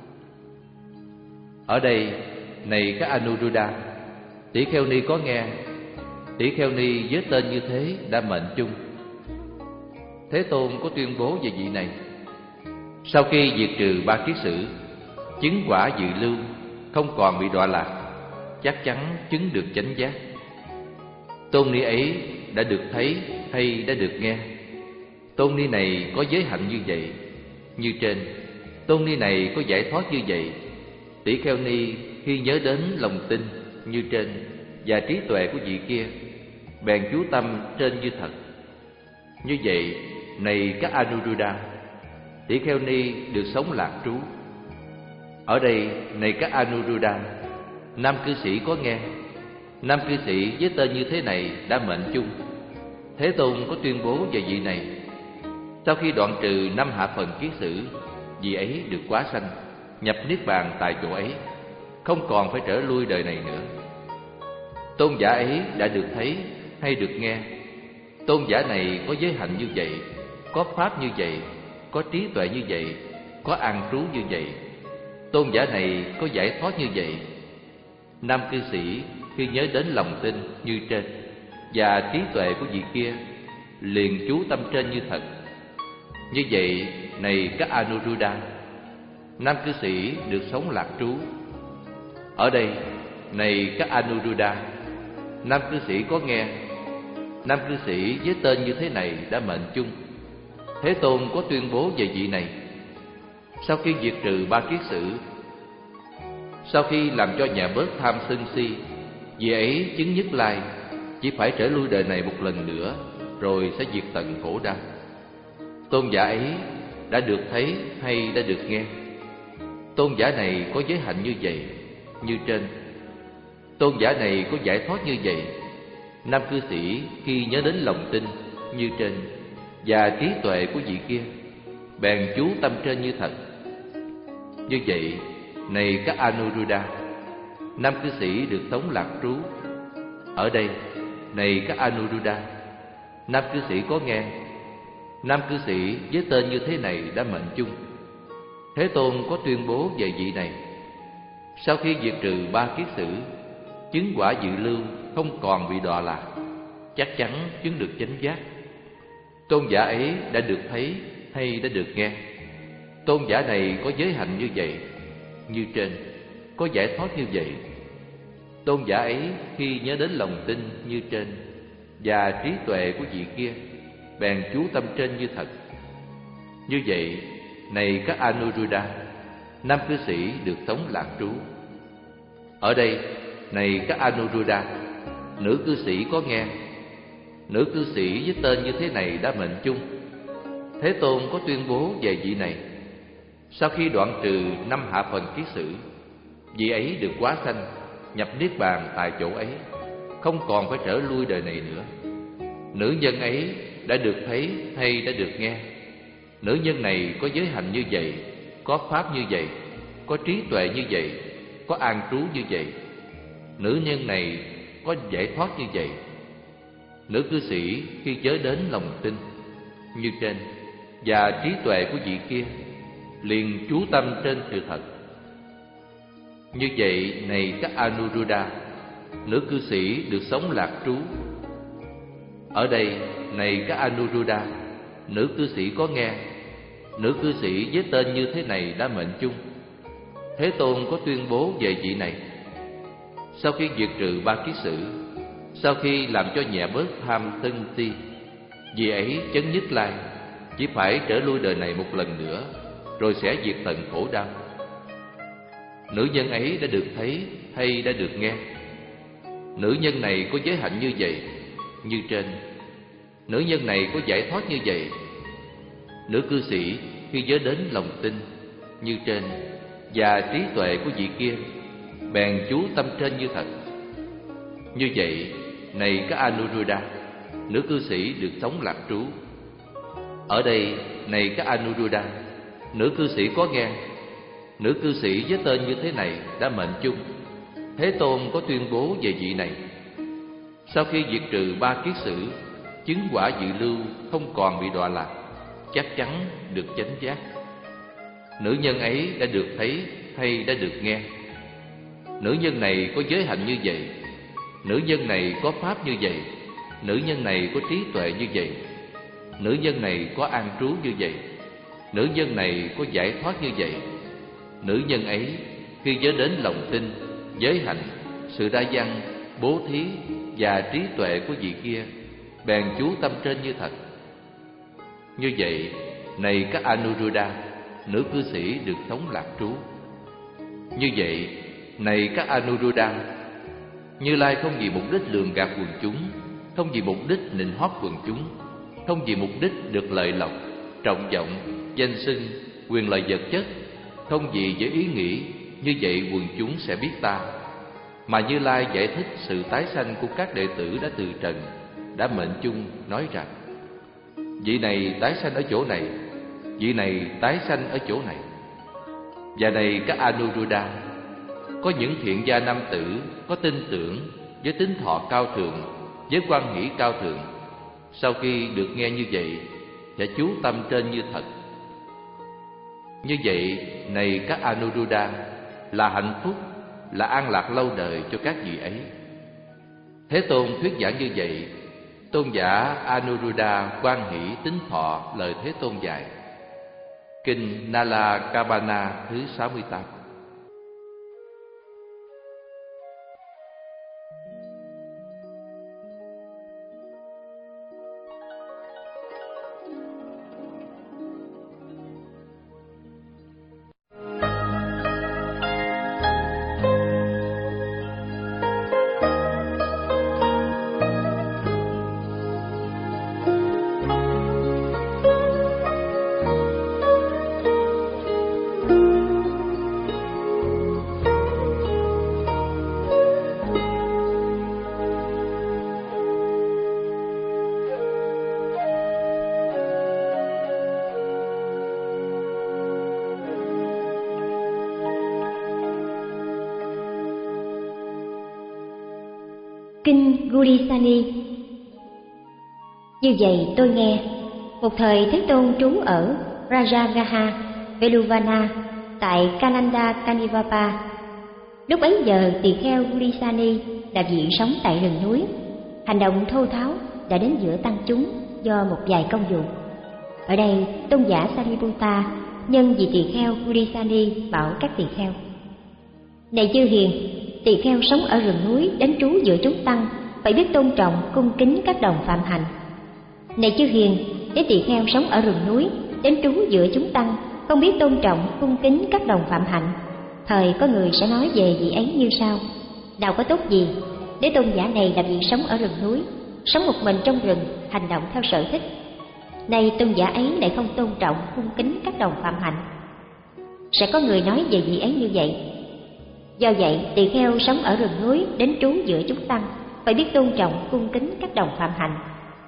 Ở đây, này các Anuruddha, tỷ kheo ni có nghe. Tỷ kheo ni với tên như thế đã mệnh chung. Thế Tôn có tuyên bố về vị này: sau khi diệt trừ ba kiết sử, chứng quả dự lưu, không còn bị đọa lạc, chắc chắn chứng được chánh giác. Tôn ni ấy đã được thấy hay đã được nghe. Tôn ni này có giới hạnh như vậy, như trên. Tôn ni này có giải thoát như vậy. Tỷ kheo ni khi nhớ đến lòng tin, như trên, và trí tuệ của vị kia, bèn chú tâm trên như thật. Như vậy, này các Anuruddha, tỷ kheo ni được sống lạc trú. Ở đây, này các Anuruddha, nam cư sĩ có nghe. Nam cư sĩ với tên như thế này đã mệnh chung. Thế Tôn có tuyên bố về vị này: sau khi đoạn trừ năm hạ phần kiết sử, vị ấy được quá sanh, nhập niết bàn tại chỗ ấy, không còn phải trở lui đời này nữa. Tôn giả ấy đã được thấy hay được nghe. Tôn giả này có giới hạnh như vậy, có pháp như vậy, có trí tuệ như vậy, có an trú như vậy. Tôn giả này có giải thoát như vậy. Nam cư sĩ khi nhớ đến lòng tin, như trên, và trí tuệ của vị kia, liền chú tâm trên như thật. Như vậy, này các Anuruddha, nam cư sĩ được sống lạc trú. Ở đây, này các Anuruddha, nam cư sĩ có nghe. Nam cư sĩ với tên như thế này đã mệnh chung. Thế Tôn có tuyên bố về vị này: sau khi diệt trừ ba kiết sử, sau khi làm cho nhà bớt tham sân si, vị ấy chứng nhất lai, chỉ phải trở lui đời này một lần nữa, rồi sẽ diệt tận khổ đau. Tôn giả ấy đã được thấy hay đã được nghe. Tôn giả này có giới hạnh như vậy, như trên. Tôn giả này có giải thoát như vậy. Nam cư sĩ khi nhớ đến lòng tin, như trên, và trí tuệ của vị kia, bèn chú tâm trên như thật. Như vậy, này các Anuruddha, nam cư sĩ được sống lạc trú. Ở đây, này các Anuruddha, nam cư sĩ có nghe. Nam cư sĩ với tên như thế này đã mệnh chung. Thế Tôn có tuyên bố về vị này: sau khi diệt trừ ba kiết sử, chứng quả dự lưu, không còn bị đọa lạc, chắc chắn chứng được chánh giác. Tôn giả ấy đã được thấy hay đã được nghe. Tôn giả này có giới hạnh như vậy, như trên, có giải thoát như vậy. Tôn giả ấy khi nhớ đến lòng tin, như trên, và trí tuệ của vị kia, bèn chú tâm trên như thật. Như vậy, này các Anuruddha, nam cư sĩ được sống lạc trú. Ở đây, này các Anuruddha, nữ cư sĩ có nghe. Nữ cư sĩ với tên như thế này đã mệnh chung. Thế Tôn có tuyên bố về vị này: sau khi đoạn trừ năm hạ phần kiết sử, vị ấy được quá sanh, nhập niết bàn tại chỗ ấy, không còn phải trở lui đời này nữa. Nữ nhân ấy đã được thấy hay đã được nghe. Nữ nhân này có giới hạnh như vậy, có pháp như vậy, có trí tuệ như vậy, có an trú như vậy. Nữ nhân này có giải thoát như vậy. Nữ cư sĩ khi nhớ đến lòng tin, như trên, và trí tuệ của vị kia, liền chú tâm trên sự thật. Như vậy, này các Anuruddha, nữ cư sĩ được sống lạc trú. Ở đây, này các Anuruddha, nữ cư sĩ có nghe. Nữ cư sĩ với tên như thế này đã mệnh chung. Thế Tôn có tuyên bố về vị này: sau khi diệt trừ ba kiết sử, sau khi làm cho nhẹ bớt tham sân si, vị ấy chấn nhất lai, chỉ phải trở lui đời này một lần nữa, rồi sẽ diệt tận khổ đau. Nữ nhân ấy đã được thấy hay đã được nghe. Nữ nhân này có giới hạnh như vậy, như trên. Nữ nhân này có giải thoát như vậy. Nữ cư sĩ khi nhớ đến lòng tin, như trên, và trí tuệ của vị kia, bèn chú tâm trên như thật. Như vậy, này các Anuruddha, nữ cư sĩ được sống lạc trú. Ở đây, này các Anuruddha, nữ cư sĩ có nghe, nữ cư sĩ với tên như thế này đã mệnh chung. Thế Tôn có tuyên bố về vị này. Sau khi diệt trừ ba kiết sử, chứng quả dự lưu không còn bị đọa lạc, chắc chắn được chánh giác. Nữ nhân ấy đã được thấy hay đã được nghe. Nữ nhân này có giới hạnh như vậy, nữ nhân này có pháp như vậy, nữ nhân này có trí tuệ như vậy, nữ nhân này có an trú như vậy, nữ nhân này có giải thoát như vậy. Nữ nhân ấy khi nhớ đến lòng tin, giới hạnh, sự đa văn, bố thí và trí tuệ của vị kia, bèn chú tâm trên như thật. Như vậy, này các Anuruddha, nữ cư sĩ được sống lạc trú. Như vậy, này các Anuruddha, Như Lai không vì mục đích lường gạt quần chúng, không vì mục đích nịnh hót quần chúng, không vì mục đích được lợi lộc, trọng vọng, danh xưng, quyền lợi vật chất, không vì với ý nghĩ như vậy quần chúng sẽ biết ta, mà Như Lai giải thích sự tái sanh của các đệ tử đã từ trần, đã mệnh chung nói rằng: vị này tái sanh ở chỗ này, vị này tái sanh ở chỗ này. Và này các Anuruddha, có những thiện gia nam tử có tin tưởng, với tính thọ cao thượng, với quan hỷ cao thượng, sau khi được nghe như vậy sẽ chú tâm trên như thật. Như vậy, này các Anuruddha, là hạnh phúc, là an lạc lâu đời cho các vị ấy. Thế Tôn thuyết giảng như vậy, tôn giả Anuruddha quan hỷ tín thọ lời Thế Tôn dạy. Kinh Nala Kabana thứ sáu mươi tám. Kinh Gulisani. Như vậy tôi nghe, một thời Thế Tôn trú ở Rajagaha, Veluvana, tại Kananda Kanivapa. Lúc bấy giờ tỳ kheo Gulisani là vị sống tại rừng núi, hành động thô tháo đã đến giữa tăng chúng do một vài công vụ. Ở đây tôn giả Sariputta nhân vị tỳ kheo Gulisani bảo các tỳ kheo: này chư hiền, tỳ kheo sống ở rừng núi đến trú giữa chúng tăng phải biết tôn trọng cung kính các đồng phạm hạnh. Này chư hiền, nếu tỳ kheo sống ở rừng núi đến trú giữa chúng tăng không biết tôn trọng cung kính các đồng phạm hạnh, thời có người sẽ nói về vị ấy như sau: nào có tốt gì nếu tôn giả này là vị sống ở rừng núi, sống một mình trong rừng, hành động theo sở thích. Nay tôn giả ấy lại không tôn trọng cung kính các đồng phạm hạnh, sẽ có người nói về vị ấy như vậy. Do vậy, tỳ kheo sống ở rừng núi đến trú giữa chúng tăng phải biết tôn trọng cung kính các đồng phạm hạnh.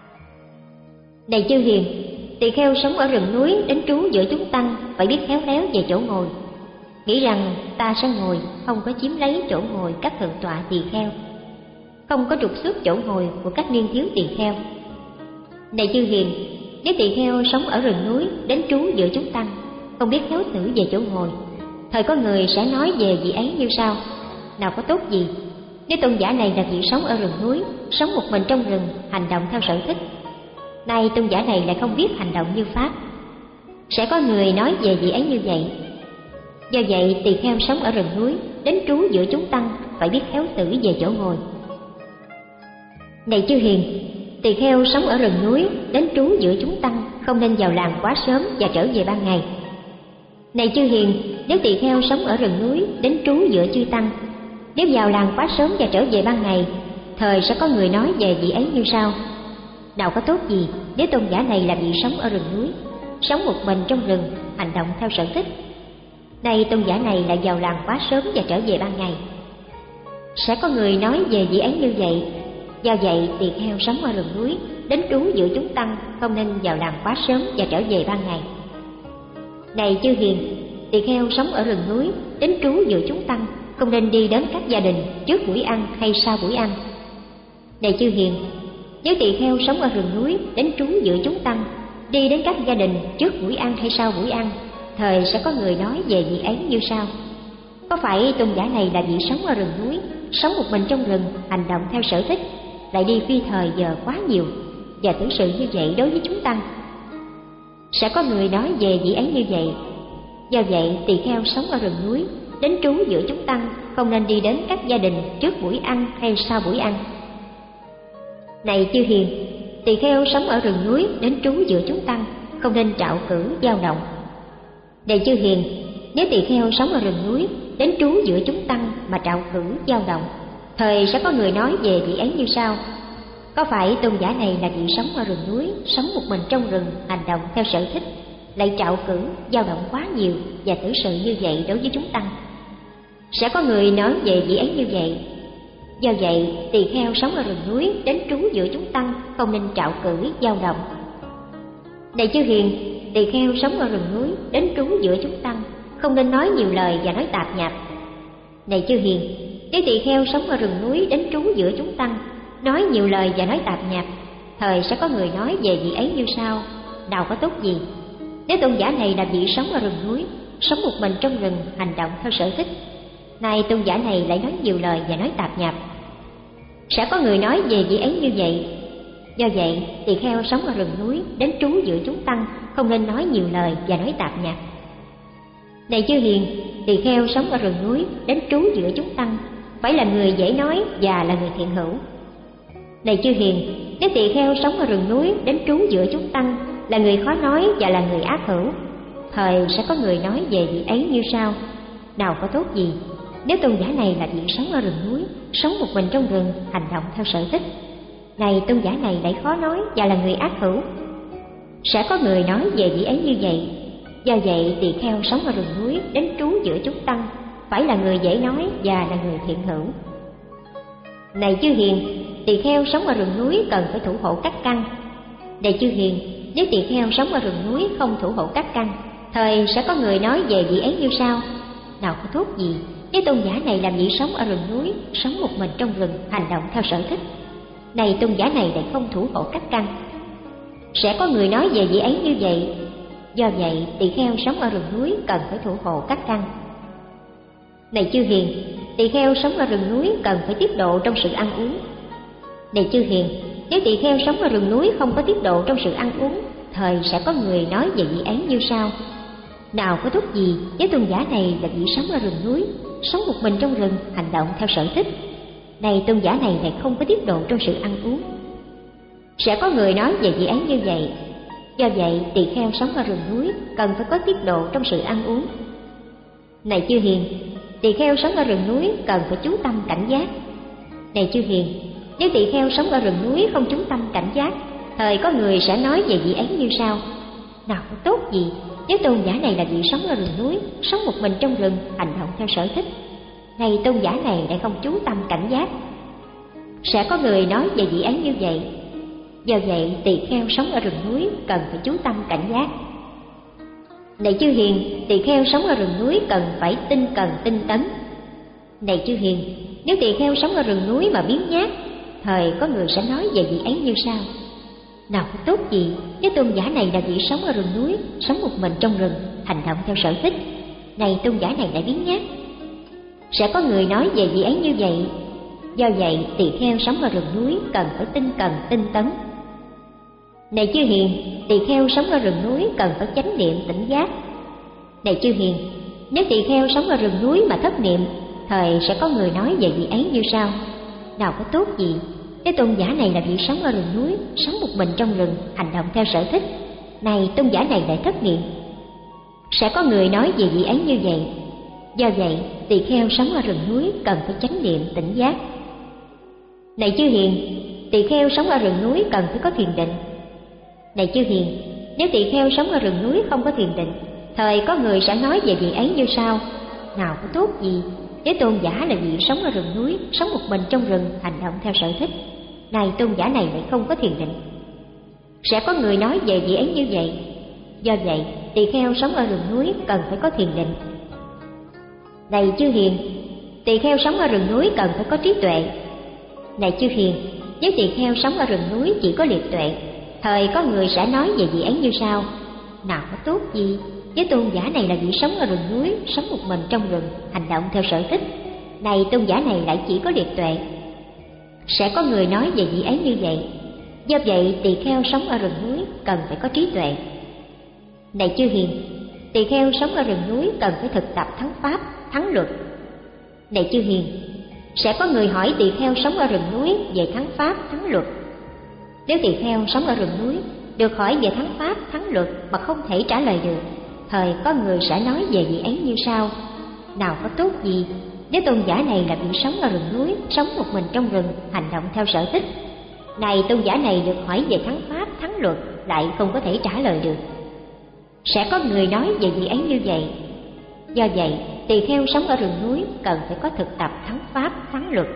Này chư hiền, tỳ kheo sống ở rừng núi đến trú giữa chúng tăng phải biết khéo léo về chỗ ngồi, nghĩ rằng ta sẽ ngồi, không có chiếm lấy chỗ ngồi các thượng tọa tỳ kheo, không có trục xuất chỗ ngồi của các niên thiếu tỳ kheo. Này chư hiền, nếu tỳ kheo sống ở rừng núi đến trú giữa chúng tăng không biết khéo xử về chỗ ngồi, thời có người sẽ nói về vị ấy như sau: nào có tốt gì nếu tôn giả này là vị sống ở rừng núi, sống một mình trong rừng, hành động theo sở thích. Nay tôn giả này lại không biết hành động như pháp, sẽ có người nói về vị ấy như vậy. Do vậy, tỳ kheo sống ở rừng núi đến trú giữa chúng tăng phải biết khéo xử về chỗ ngồi. Này chư hiền, tỳ kheo sống ở rừng núi đến trú giữa chúng tăng không nên vào làng quá sớm và trở về ban ngày. Này chư hiền, nếu tỳ kheo sống ở rừng núi đến trú giữa chư tăng, nếu vào làng quá sớm và trở về ban ngày, thời sẽ có người nói về vị ấy như sau: nào có tốt gì nếu tôn giả này là vị sống ở rừng núi, sống một mình trong rừng, hành động theo sở thích. Nay tôn giả này lại vào làng quá sớm và trở về ban ngày, sẽ có người nói về vị ấy như vậy. Do vậy tỳ kheo sống ở rừng núi đến trú giữa chúng tăng không nên vào làng quá sớm và trở về ban ngày. Này chư hiền, tỳ kheo sống ở rừng núi đến trú giữa chúng tăng không nên đi đến các gia đình trước buổi ăn hay sau buổi ăn. Này chư hiền, nếu tỳ kheo sống ở rừng núi đến trú giữa chúng tăng, đi đến các gia đình trước buổi ăn hay sau buổi ăn, thời sẽ có người nói về vị ấy như sau: có phải tôn giả này là vị sống ở rừng núi, sống một mình trong rừng, hành động theo sở thích, lại đi phi thời giờ quá nhiều, và tưởng sự như vậy đối với chúng tăng? Sẽ có người nói về vị ấy như vậy. Do vậy tỳ kheo sống ở rừng núi đến trú giữa chúng tăng không nên đi đến các gia đình trước buổi ăn hay sau buổi ăn. Này chư hiền, tỳ kheo sống ở rừng núi đến trú giữa chúng tăng không nên trạo cử dao động. Này chư hiền, nếu tỳ kheo sống ở rừng núi đến trú giữa chúng tăng mà trạo cử dao động, thời sẽ có người nói về vị ấy như sau: có phải tôn giả này là vị sống ở rừng núi, sống một mình trong rừng, hành động theo sở thích, lại trạo cử dao động quá nhiều và xử sự như vậy đối với chúng tăng? Sẽ có người nói về vị ấy như vậy. Do vậy tỳ kheo sống ở rừng núi đến trú giữa chúng tăng không nên trạo cử dao động. Này chư hiền, tỳ kheo sống ở rừng núi đến trú giữa chúng tăng không nên nói nhiều lời và nói tạp nhạp. Này chư hiền, nếu tỳ kheo sống ở rừng núi đến trú giữa chúng tăng, nói nhiều lời và nói tạp nhạp, thời sẽ có người nói về vị ấy như sau: nào có tốt gì? Nếu tôn giả này là vị sống ở rừng núi, sống một mình trong rừng, hành động theo sở thích, nay tôn giả này lại nói nhiều lời và nói tạp nhạp, sẽ có người nói về vị ấy như vậy. Do vậy tỳ kheo sống ở rừng núi đến trú giữa chúng tăng không nên nói nhiều lời và nói tạp nhạp. Này chư hiền, tỳ kheo sống ở rừng núi đến trú giữa chúng tăng phải là người dễ nói và là người thiện hữu. Này chư hiền, nếu tỳ kheo sống ở rừng núi đến trú giữa chúng tăng là người khó nói và là người ác hữu, thời sẽ có người nói về vị ấy như sau: nào có tốt gì? Nếu tôn giả này là vị sống ở rừng núi, sống một mình trong rừng, hành động theo sở thích, này tôn giả này lại khó nói và là người ác hữu, sẽ có người nói về vị ấy như vậy. Do vậy tỳ kheo sống ở rừng núi đến trú giữa chúng tăng phải là người dễ nói và là người thiện hữu. Này chư hiền, tỳ kheo sống ở rừng núi cần phải thủ hộ các căn. Này chư hiền, nếu tỳ kheo sống ở rừng núi không thủ hộ các căn, thời sẽ có người nói về vị ấy như sau: nào có tốt gì? Nếu tôn giả này làm vị sống ở rừng núi, sống một mình trong rừng, hành động theo sở thích, này tôn giả này lại không thủ hộ các căn, sẽ có người nói về vị ấy như vậy. Do vậy tỳ kheo sống ở rừng núi cần phải thủ hộ các căn. Này chư hiền, tỳ kheo sống ở rừng núi cần phải tiết độ trong sự ăn uống. Này chư hiền, nếu tỳ kheo sống ở rừng núi không có tiết độ trong sự ăn uống, thời sẽ có người nói về vị ấy như sau: nào có tốt gì? Nếu tôn giả này là vị sống ở rừng núi, sống một mình trong rừng, hành động theo sở thích, này tôn giả này lại không có tiết độ trong sự ăn uống, sẽ có người nói về vị ấy như vậy. Do vậy tỳ kheo sống ở rừng núi cần phải có tiết độ trong sự ăn uống. Này chư hiền, tỳ kheo sống ở rừng núi cần phải chú tâm cảnh giác. Này chư hiền, nếu tỳ kheo sống ở rừng núi không chú tâm cảnh giác, thời có người sẽ nói về vị ấy như sau: nào có tốt gì? Nếu tôn giả này là vị sống ở rừng núi, sống một mình trong rừng, hành động theo sở thích, này tôn giả này lại không chú tâm cảnh giác, sẽ có người nói về vị ấy như vậy. Do vậy tỳ kheo sống ở rừng núi cần phải chú tâm cảnh giác. Này chư hiền, tỳ kheo sống ở rừng núi cần phải tinh cần tinh tấn. Này chư hiền, nếu tỳ kheo sống ở rừng núi mà biếng nhác, thời có người sẽ nói về vị ấy như sau: nào có tốt gì? Nếu tôn giả này là vị sống ở rừng núi, sống một mình trong rừng, hành động theo sở thích, này tôn giả này lại biếng nhác, sẽ có người nói về vị ấy như vậy. Do vậy tỳ kheo sống ở rừng núi cần phải tinh cần tinh tấn. Này chư hiền, tỳ kheo sống ở rừng núi cần phải chánh niệm tỉnh giác. Này chư hiền, nếu tỳ kheo sống ở rừng núi mà thất niệm, thời sẽ có người nói về vị ấy như sau: nào có tốt gì? Nếu tôn giả này là vị sống ở rừng núi, sống một mình trong rừng, hành động theo sở thích, này tôn giả này lại thất niệm, sẽ có người nói về vị ấy như vậy. Do vậy tỳ kheo sống ở rừng núi cần phải chánh niệm tỉnh giác. Này chư hiền, tỳ kheo sống ở rừng núi cần phải có thiền định. Này chư hiền, nếu tỳ kheo sống ở rừng núi không có thiền định, thời có người sẽ nói về vị ấy như sau: nào có tốt gì? Nếu tôn giả là vị sống ở rừng núi, sống một mình trong rừng, hành động theo sở thích, này tôn giả này lại không có thiền định. Sẽ có người nói về vị ấy như vậy. Do vậy, tỳ kheo sống ở rừng núi cần phải có thiền định. Này chư hiền, tỳ kheo sống ở rừng núi cần phải có trí tuệ. Này chư hiền, nếu tỳ kheo sống ở rừng núi chỉ có liệt tuệ, thời có người sẽ nói về vị ấy như sau: nào có tốt gì, với tôn giả này là vị sống ở rừng núi, sống một mình trong rừng, hành động theo sở thích. Này tôn giả này lại chỉ có liệt tuệ. Sẽ có người nói về vị ấy như vậy. Do vậy, tỳ kheo sống ở rừng núi cần phải có trí tuệ. Này chư hiền, tỳ kheo sống ở rừng núi cần phải thực tập thắng pháp, thắng luật. Này chư hiền, sẽ có người hỏi tỳ kheo sống ở rừng núi về thắng pháp, thắng luật. Nếu tỳ kheo sống ở rừng núi được hỏi về thắng pháp, thắng luật mà không thể trả lời được, thời có người sẽ nói về vị ấy như sau: nào có tốt gì, nếu tôn giả này là vị sống ở rừng núi, sống một mình trong rừng, hành động theo sở thích. Này tôn giả này được hỏi về thắng pháp, thắng luật lại không có thể trả lời được. Sẽ có người nói về vị ấy như vậy. Do vậy, tỳ kheo sống ở rừng núi cần phải có thực tập thắng pháp, thắng luật.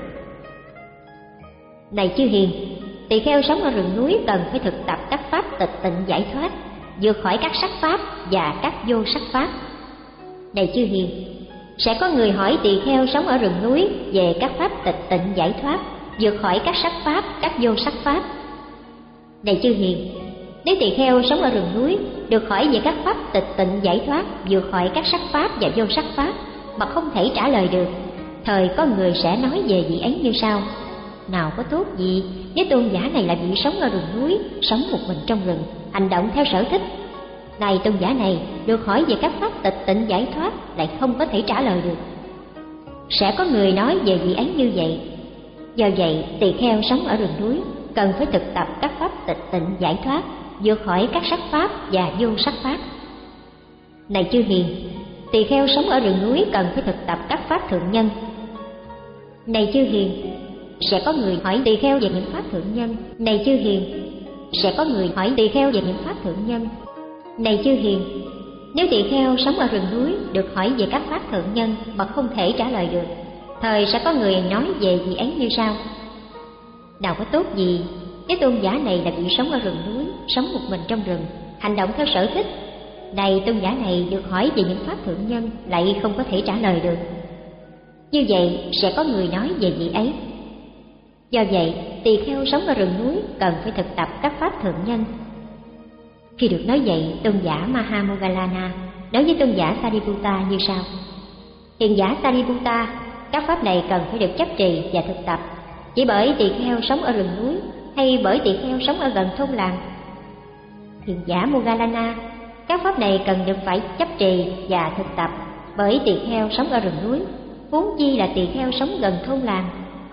Này chư hiền, tỳ kheo sống ở rừng núi cần phải thực tập các pháp tịch tịnh giải thoát, vượt khỏi các sắc pháp và các vô sắc pháp. Này chư hiền, sẽ có người hỏi tỳ kheo sống ở rừng núi về các pháp tịch tịnh giải thoát, vượt khỏi các sắc pháp, các vô sắc pháp. Này chư hiền, nếu tỳ kheo sống ở rừng núi được hỏi về các pháp tịch tịnh giải thoát, vượt khỏi các sắc pháp và vô sắc pháp mà không thể trả lời được, thời có người sẽ nói về vị ấy như sau: nào có tốt gì, nếu tôn giả này là vị sống ở rừng núi, sống một mình trong rừng, hành động theo sở thích. Này tôn giả này được hỏi về các pháp tịch tịnh giải thoát lại không có thể trả lời được. Sẽ có người nói về vị ấy như vậy. Do vậy, tỳ kheo sống ở rừng núi cần phải thực tập các pháp tịch tịnh giải thoát, vượt khỏi các sắc pháp và vô sắc pháp. Này chư hiền, tỳ kheo sống ở rừng núi cần phải thực tập các pháp thượng nhân. Này chư hiền, sẽ có người hỏi tỳ kheo về những pháp thượng nhân. Này chư hiền, sẽ có người hỏi tỳ kheo về những pháp thượng nhân. Này chư hiền, nếu tỳ kheo sống ở rừng núi được hỏi về các pháp thượng nhân mà không thể trả lời được, thời sẽ có người nói về vị ấy như sau: nào có tốt gì, nếu tôn giả này là vị sống ở rừng núi, sống một mình trong rừng, hành động theo sở thích. Này tôn giả này được hỏi về những pháp thượng nhân lại không có thể trả lời được. Như vậy sẽ có người nói về vị ấy. Do vậy, tỳ kheo sống ở rừng núi cần phải thực tập các pháp thượng nhân. Khi được nói vậy, tôn giả Mahamoggallana nói với tôn giả Sariputta như sau: hiền giả Sariputta, các pháp này cần phải được chấp trì và thực tập. Chỉ bởi tỳ kheo sống ở rừng núi hay bởi tỳ kheo sống ở gần thôn làng? Hiền giả Moggallana, các pháp này cần được phải chấp trì và thực tập bởi tỳ kheo sống ở rừng núi, huống chi là tỳ kheo sống gần thôn làng.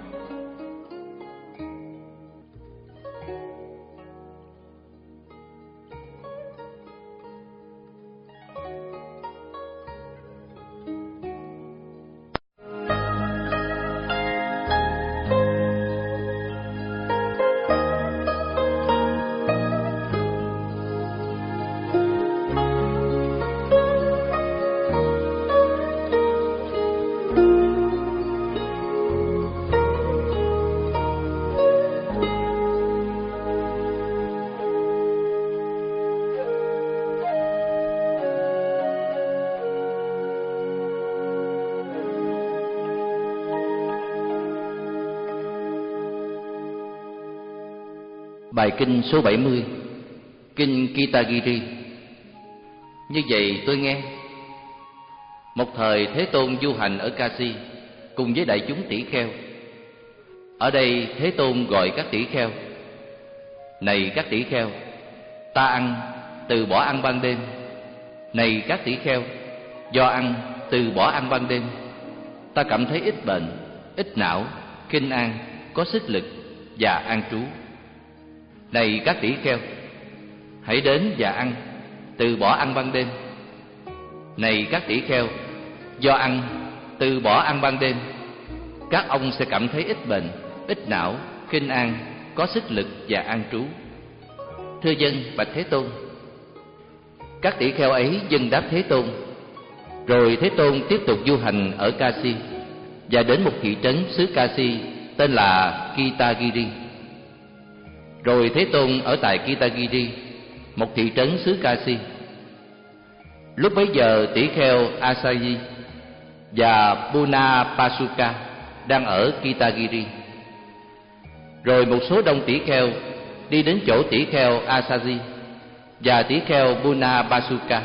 Bài kinh số bảy mươi, Kinh Kitagiri. Như vậy tôi nghe, một thời Thế Tôn du hành ở Kasi cùng với đại chúng tỷ kheo. Ở đây Thế Tôn gọi các tỷ kheo: này các tỷ kheo, ta ăn từ bỏ ăn ban đêm. Này các tỷ kheo, do ăn từ bỏ ăn ban đêm, ta cảm thấy ít bệnh, ít não, kinh an, có sức lực và an trú. Này các tỷ kheo, hãy đến và ăn từ bỏ ăn ban đêm. Này các tỷ kheo, do ăn từ bỏ ăn ban đêm, các ông sẽ cảm thấy ít bệnh, ít não, kinh an, có sức lực và an trú. Thưa dân, bạch Thế Tôn. Các tỷ kheo ấy dâng đáp Thế Tôn. Rồi Thế Tôn tiếp tục du hành ở Kasi và đến một thị trấn xứ Kasi tên là Kitagiri. Rồi Thế Tôn ở tại Kitagiri, một thị trấn xứ Kasi. Lúc bấy giờ tỷ kheo Asaji và Punapasuka đang ở Kitagiri. Rồi một số đông tỷ kheo đi đến chỗ tỷ kheo Asaji và tỷ kheo Punapasuka.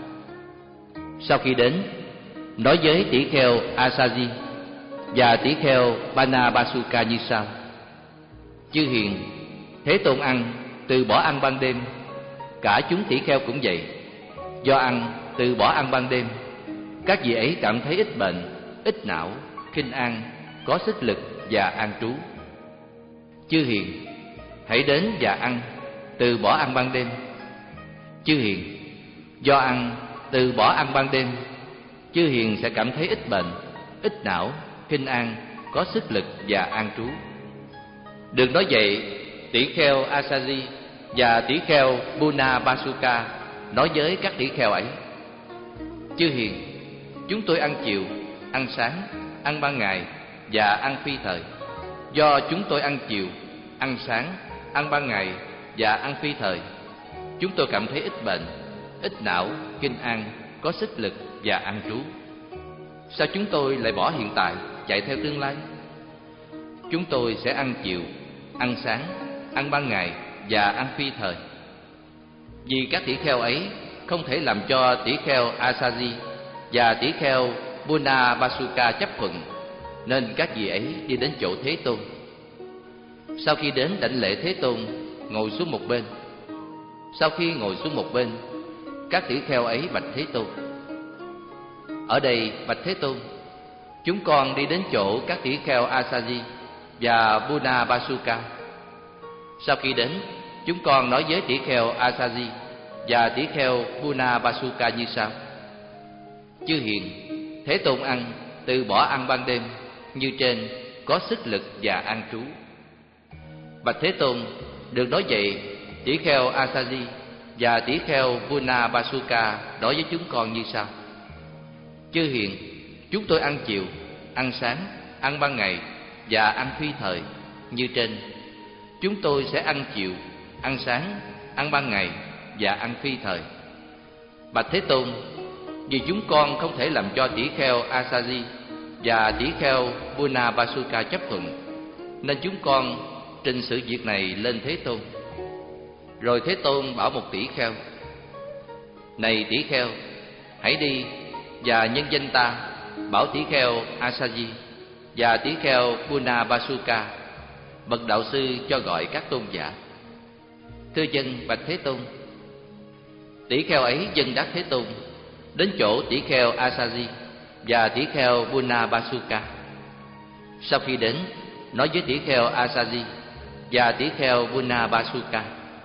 Sau khi đến, nói với tỷ kheo Asaji và tỷ kheo Punapasuka như sau: Chư hiền, Thế Tôn ăn, từ bỏ ăn ban đêm. Cả chúng tỷ kheo cũng vậy. Do ăn, từ bỏ ăn ban đêm, các vị ấy cảm thấy ít bệnh, ít não, khinh an, có sức lực và an trú. Chư hiền, hãy đến và ăn, từ bỏ ăn ban đêm. Chư hiền, do ăn, từ bỏ ăn ban đêm, chư hiền sẽ cảm thấy ít bệnh, ít não, khinh an, có sức lực và an trú. Được nói vậy, tỷ kheo Asaji và tỷ kheo Punapasuka nói với các tỷ kheo ấy: Chư hiền, chúng tôi ăn chiều, ăn sáng, ăn ban ngày và ăn phi thời. Do chúng tôi ăn chiều, ăn sáng, ăn ban ngày và ăn phi thời, chúng tôi cảm thấy ít bệnh, ít não, kinh an, có sức lực và an trú. Sao chúng tôi lại bỏ hiện tại, chạy theo tương lai? Chúng tôi sẽ ăn chiều, ăn sáng, ăn ban ngày và ăn phi thời. Vì các tỷ kheo ấy không thể làm cho tỷ kheo Asaji và tỷ kheo Punapasuka chấp thuận, nên các vị ấy đi đến chỗ Thế Tôn. Sau khi đến đảnh lễ Thế Tôn, ngồi xuống một bên. Sau khi ngồi xuống một bên, các tỷ kheo ấy bạch Thế Tôn: Ở đây, bạch Thế Tôn, chúng con đi đến chỗ các tỷ kheo Asaji và Punapasuka. Sau khi đến, chúng con nói với tỷ kheo Asaji và tỷ kheo Punapasuka như sau: Chư hiền, Thế Tôn ăn, từ bỏ ăn ban đêm, như trên, có sức lực và an trú. Bạch Thế Tôn, được nói vậy, tỷ kheo Asaji và tỷ kheo Punapasuka nói với chúng con như sau: Chư hiền, chúng tôi ăn chiều, ăn sáng, ăn ban ngày và ăn phi thời, như trên. Chúng tôi sẽ ăn chiều, ăn sáng, ăn ban ngày và ăn phi thời. Bạch Thế Tôn, vì chúng con không thể làm cho tỷ kheo Asaji và tỷ kheo Punapasuka chấp thuận, nên chúng con trình sự việc này lên Thế Tôn. Rồi Thế Tôn bảo một tỷ kheo: Này tỷ kheo, hãy đi và nhân danh ta bảo tỷ kheo Asaji và tỷ kheo Punapasuka, bậc đạo sư cho gọi các tôn giả. Thưa dân, bạch Thế Tôn. Tỷ kheo ấy dân đáp Thế Tôn, đến chỗ tỷ kheo Asaji và tỷ kheo Punapasuka. Sau khi đến, nói với tỷ kheo Asaji và tỷ kheo Punapasuka: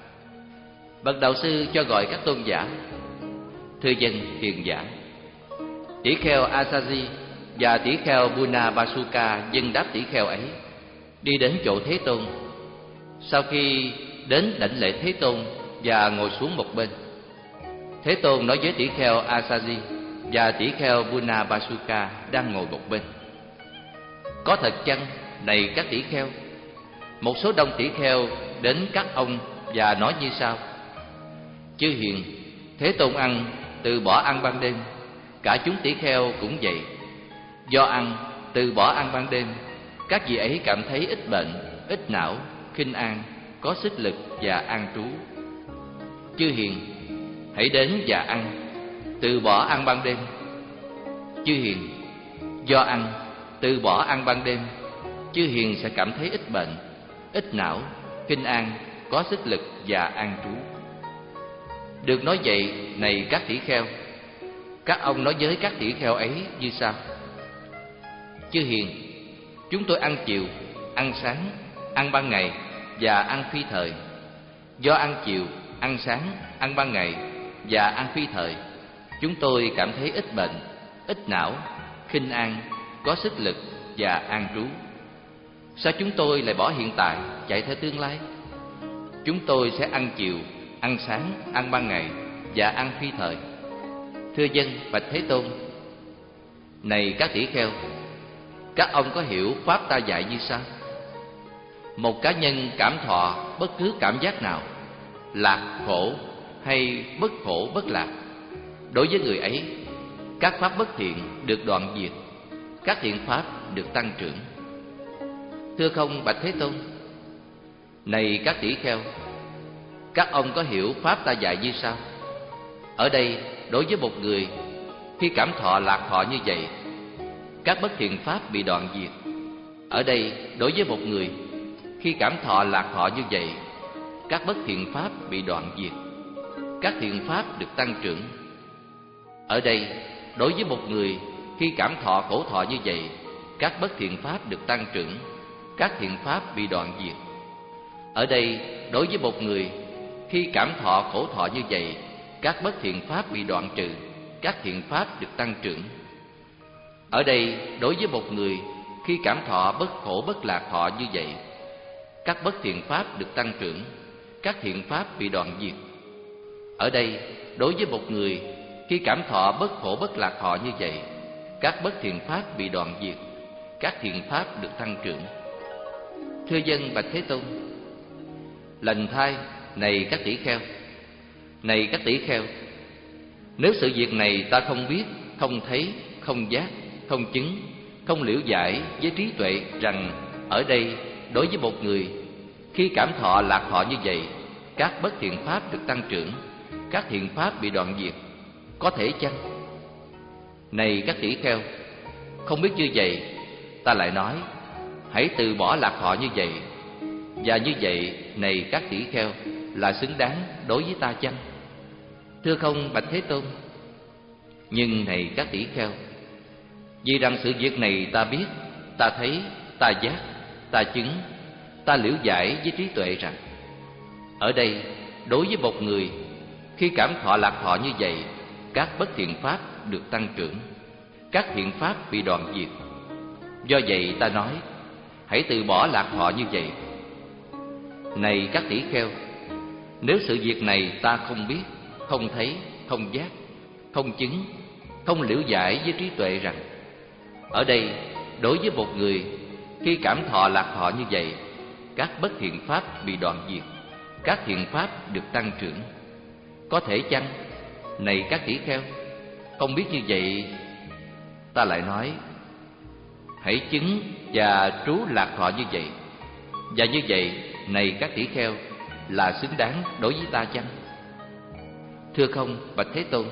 Bậc đạo sư cho gọi các tôn giả. Thưa dân, hiền giả. Tỷ kheo Asaji và tỷ kheo Punapasuka dân đáp tỷ kheo ấy, đi đến chỗ Thế Tôn. Sau khi đến đảnh lễ Thế Tôn và ngồi xuống một bên, Thế Tôn nói với tỷ kheo Asaji và tỷ kheo Punapasuka đang ngồi một bên: Có thật chăng, này các tỷ kheo? Một số đông tỷ kheo đến các ông và nói như sau: Chư hiền, Thế Tôn ăn, từ bỏ ăn ban đêm. Cả chúng tỷ kheo cũng vậy. Do ăn, từ bỏ ăn ban đêm, các vị ấy cảm thấy ít bệnh, ít não, khinh an, có sức lực và an trú. Chư hiền, hãy đến và ăn, từ bỏ ăn ban đêm. Chư hiền, do ăn, từ bỏ ăn ban đêm, chư hiền sẽ cảm thấy ít bệnh, ít não, khinh an, có sức lực và an trú. Được nói vậy, này các tỷ kheo, các ông nói với các tỷ kheo ấy như sau: Chư hiền, chúng tôi ăn chiều, ăn sáng, ăn ban ngày và ăn phi thời. Do ăn chiều, ăn sáng, ăn ban ngày và ăn phi thời, chúng tôi cảm thấy ít bệnh, ít não, khinh an, có sức lực và an trú. Sao chúng tôi lại bỏ hiện tại, chạy theo tương lai? Chúng tôi sẽ ăn chiều, ăn sáng, ăn ban ngày và ăn phi thời. Thưa dân, bạch Thế Tôn. Này các tỷ kheo, các ông có hiểu pháp ta dạy như sau? Một cá nhân cảm thọ bất cứ cảm giác nào, lạc khổ hay bất khổ bất lạc, đối với người ấy, các pháp bất thiện được đoạn diệt, các thiện pháp được tăng trưởng. Thưa không bạch Thế Tôn, này các tỷ kheo, các ông có hiểu pháp ta dạy như sau? Ở đây, đối với một người, khi cảm thọ lạc thọ như vậy, các bất thiện pháp bị đoạn diệt. Ở đây, đối với một người, khi cảm thọ lạc thọ như vậy, các bất thiện pháp bị đoạn diệt, các thiện pháp được tăng trưởng. Ở đây, đối với một người, khi cảm thọ khổ thọ như vậy, các bất thiện pháp được tăng trưởng, các thiện pháp bị đoạn diệt. Ở đây, đối với một người, khi cảm thọ khổ thọ như vậy, các bất thiện pháp bị đoạn trừ, các thiện pháp được tăng trưởng. Ở đây, đối với một người, khi cảm thọ bất khổ bất lạc thọ như vậy, các bất thiện pháp được tăng trưởng, các thiện pháp bị đoạn diệt. Ở đây, đối với một người, khi cảm thọ bất khổ bất lạc thọ như vậy, các bất thiện pháp bị đoạn diệt, các thiện pháp được tăng trưởng. Thưa dân bạch Thế Tôn, lành thay, này các tỷ kheo, này các tỷ kheo, nếu sự việc này ta không biết, không thấy, không giác, không chứng, không liễu giải với trí tuệ rằng ở đây đối với một người, khi cảm thọ lạc thọ như vậy, các bất thiện pháp được tăng trưởng, các thiện pháp bị đoạn diệt, có thể chăng? Này các tỷ kheo, không biết như vậy, ta lại nói, hãy từ bỏ lạc thọ như vậy. Và như vậy, này các tỷ kheo, là xứng đáng đối với ta chăng? Thưa không bạch Thế Tôn. Nhưng này các tỷ kheo, vì rằng sự việc này ta biết, ta thấy, ta giác, ta chứng, ta liễu giải với trí tuệ rằng ở đây, đối với một người, khi cảm thọ lạc thọ như vậy, các bất thiện pháp được tăng trưởng, các thiện pháp bị đoạn diệt. Do vậy ta nói, hãy từ bỏ lạc thọ như vậy. Này các tỷ kheo, nếu sự việc này ta không biết, không thấy, không giác, không chứng, không liễu giải với trí tuệ rằng ở đây, đối với một người, khi cảm thọ lạc thọ như vậy, các bất thiện pháp bị đoạn diệt, các thiện pháp được tăng trưởng, có thể chăng? Này các tỷ kheo, không biết như vậy, ta lại nói, hãy chứng và trú lạc thọ như vậy. Và như vậy, này các tỷ kheo, là xứng đáng đối với ta chăng? Thưa không bạch Thế Tôn.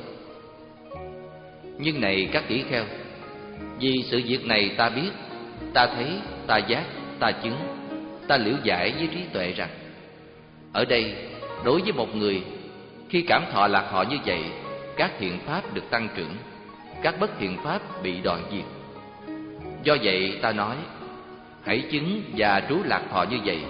Nhưng này các tỷ kheo, vì sự việc này ta biết, ta thấy, ta giác, ta chứng, ta liễu giải với trí tuệ rằng ở đây, đối với một người, khi cảm thọ lạc thọ như vậy, các thiện pháp được tăng trưởng, các bất thiện pháp bị đoạn diệt. Do vậy ta nói, hãy chứng và trú lạc thọ như vậy.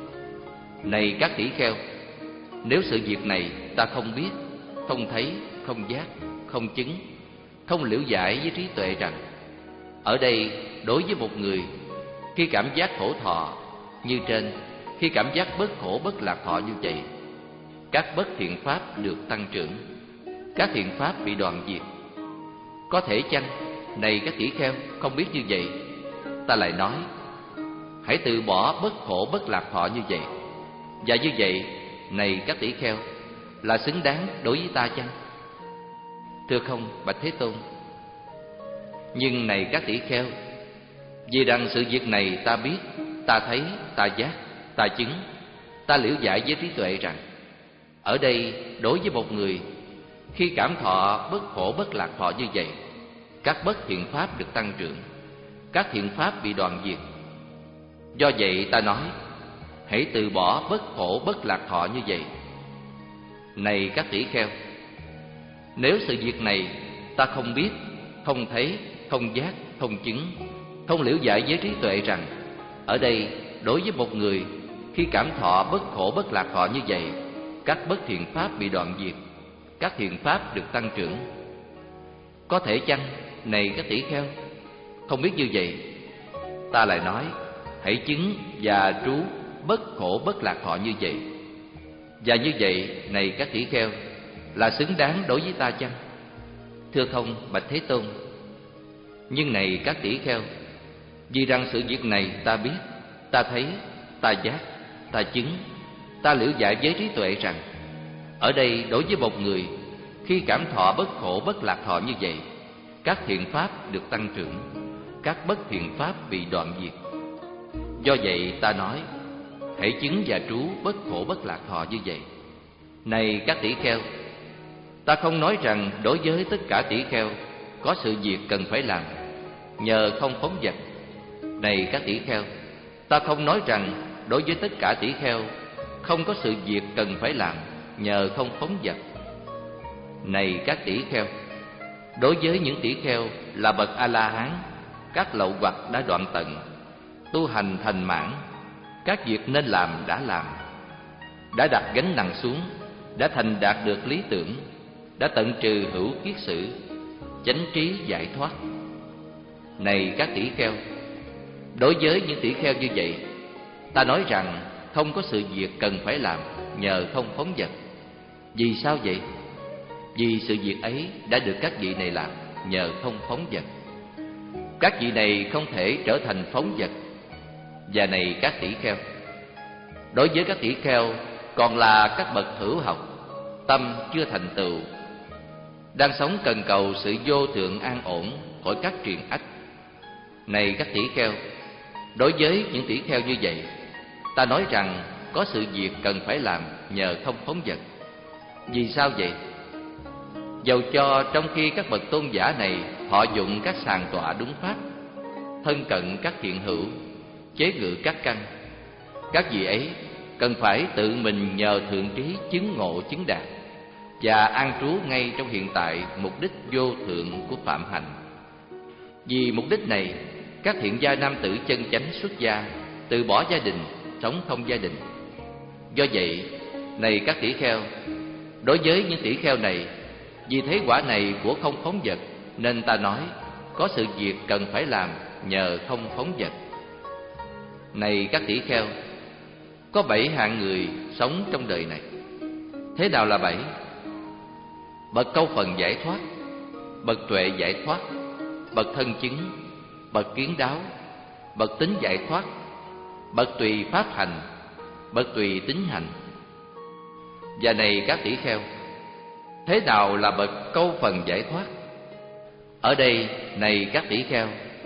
Này các tỷ kheo, nếu sự việc này ta không biết, không thấy, không giác, không chứng, không liễu giải với trí tuệ rằng ở đây, đối với một người, khi cảm giác khổ thọ như trên, khi cảm giác bất khổ bất lạc thọ như vậy, các bất thiện pháp được tăng trưởng, các thiện pháp bị đoạn diệt, có thể chăng? Này các tỷ kheo, không biết như vậy, ta lại nói, hãy từ bỏ bất khổ bất lạc thọ như vậy. Và như vậy, này các tỷ kheo, là xứng đáng đối với ta chăng? Thưa không bạch Thế Tôn. Nhưng này các tỷ kheo, vì rằng sự việc này ta biết, ta thấy, ta giác, ta chứng, ta liễu giải với trí tuệ rằng ở đây, đối với một người, khi cảm thọ bất khổ bất lạc thọ như vậy, các bất thiện pháp được tăng trưởng, các thiện pháp bị đoạn diệt. Do vậy ta nói, hãy từ bỏ bất khổ bất lạc thọ như vậy. Này các tỷ kheo, nếu sự việc này ta không biết, không thấy, không giác, không chứng, không liễu giải với trí tuệ rằng ở đây, đối với một người, khi cảm thọ bất khổ bất lạc thọ như vậy, các bất thiện pháp bị đoạn diệt, các thiện pháp được tăng trưởng, có thể chăng? Này các tỷ kheo, không biết như vậy, ta lại nói, hãy chứng và trú bất khổ bất lạc thọ như vậy. Và như vậy, này các tỷ kheo, là xứng đáng đối với ta chăng? Thưa không bạch Thế Tôn. Nhưng này các tỷ kheo, vì rằng sự việc này ta biết, ta thấy, ta giác, ta chứng, ta liễu giải với trí tuệ rằng ở đây đối với một người, khi cảm thọ bất khổ bất lạc thọ như vậy, các thiện pháp được tăng trưởng, các bất thiện pháp bị đoạn diệt. Do vậy ta nói, hãy chứng và trú bất khổ bất lạc thọ như vậy. Này các tỷ kheo, ta không nói rằng đối với tất cả tỷ kheo có sự việc cần phải làm, nhờ không phóng dật. Này các tỷ kheo, ta không nói rằng đối với tất cả tỷ kheo không có sự việc cần phải làm, nhờ không phóng dật. Này các tỷ kheo, đối với những tỷ kheo là bậc A-la-hán, các lậu hoặc đã đoạn tận, tu hành thành mãn, các việc nên làm đã làm, đã đặt gánh nặng xuống, đã thành đạt được lý tưởng, đã tận trừ hữu kiết sử, chánh trí giải thoát. Này các tỷ kheo, đối với những tỷ kheo như vậy, ta nói rằng không có sự việc cần phải làm, nhờ không phóng dật. Vì sao vậy? Vì sự việc ấy đã được các vị này làm, nhờ không phóng dật. Các vị này không thể trở thành phóng dật. Và này các tỷ kheo, đối với các tỷ kheo còn là các bậc hữu học, tâm chưa thành tựu, đang sống cần cầu sự vô thượng an ổn khỏi các triền ách. Này các tỷ kheo, đối với những tỷ kheo như vậy, ta nói rằng có sự việc cần phải làm, nhờ không phóng dật. Vì sao vậy? Dầu cho trong khi các bậc tôn giả này họ dụng các sàng tọa đúng pháp, thân cận các thiện hữu, chế ngự các căn, các vị ấy cần phải tự mình nhờ thượng trí chứng ngộ chứng đạt và an trú ngay trong hiện tại mục đích vô thượng của phạm hạnh. Vì mục đích này, các thiện gia nam tử chân chánh xuất gia, từ bỏ gia đình, sống không gia đình. Do vậy, này các tỷ kheo, đối với những tỷ kheo này, vì thế quả này của không phóng dật, nên ta nói có sự việc cần phải làm, nhờ không phóng dật. Này các tỷ kheo, có bảy hạng người sống trong đời này. Thế nào là bảy? Bậc câu phần giải thoát, bậc tuệ giải thoát, bậc thân chứng, bậc kiến đáo, bậc tính giải thoát, bậc tùy pháp hành, bậc tùy tính hành. Và này các tỷ kheo, thế nào là bậc câu phần giải thoát? Ở đây, này các tỷ kheo,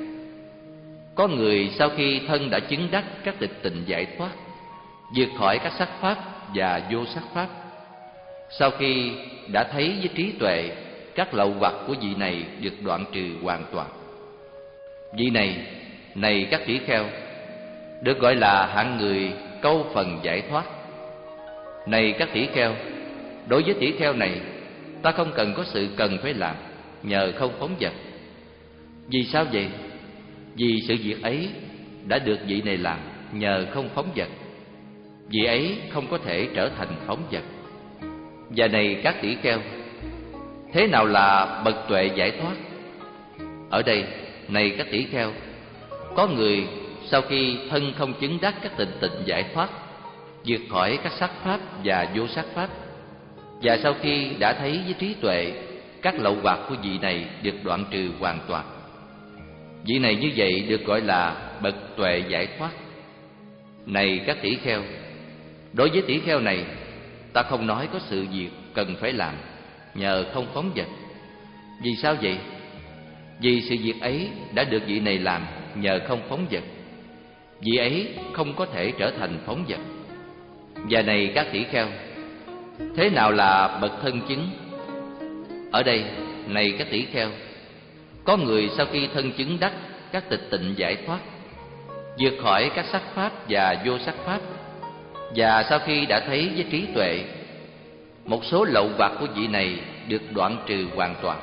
có người sau khi thân đã chứng đắc các tịch tịnh giải thoát, vượt khỏi các sắc pháp và vô sắc pháp, sau khi đã thấy với trí tuệ các lậu hoặc của vị này được đoạn trừ hoàn toàn. Vị này, này các tỷ kheo, được gọi là hạng người câu phần giải thoát. Này các tỷ kheo, đối với tỷ kheo này, ta không cần có sự cần phải làm, nhờ không phóng dật. Vì sao vậy? Vì sự việc ấy đã được vị này làm, nhờ không phóng dật. Vị ấy không có thể trở thành phóng dật. Và này các tỷ kheo, thế nào là bậc tuệ giải thoát? Ở đây, này các tỷ kheo, có người sau khi thân không chứng đắc các tịnh tịnh giải thoát, vượt khỏi các sắc pháp và vô sắc pháp, và sau khi đã thấy với trí tuệ các lậu hoặc của vị này được đoạn trừ hoàn toàn. Vị này như vậy được gọi là bậc tuệ giải thoát. Này các tỷ kheo, đối với tỷ kheo này, ta không nói có sự việc cần phải làm, nhờ không phóng dật. Vì sao vậy? Vì sự việc ấy đã được vị này làm, nhờ không phóng dật. Vị ấy không có thể trở thành phóng dật. Và này các tỷ kheo, thế nào là bậc thân chứng? Ở đây, này các tỷ kheo, có người sau khi thân chứng đắc các tịch tịnh giải thoát, vượt khỏi các sắc pháp và vô sắc pháp, và sau khi đã thấy với trí tuệ một số lậu hoặc của vị này được đoạn trừ hoàn toàn.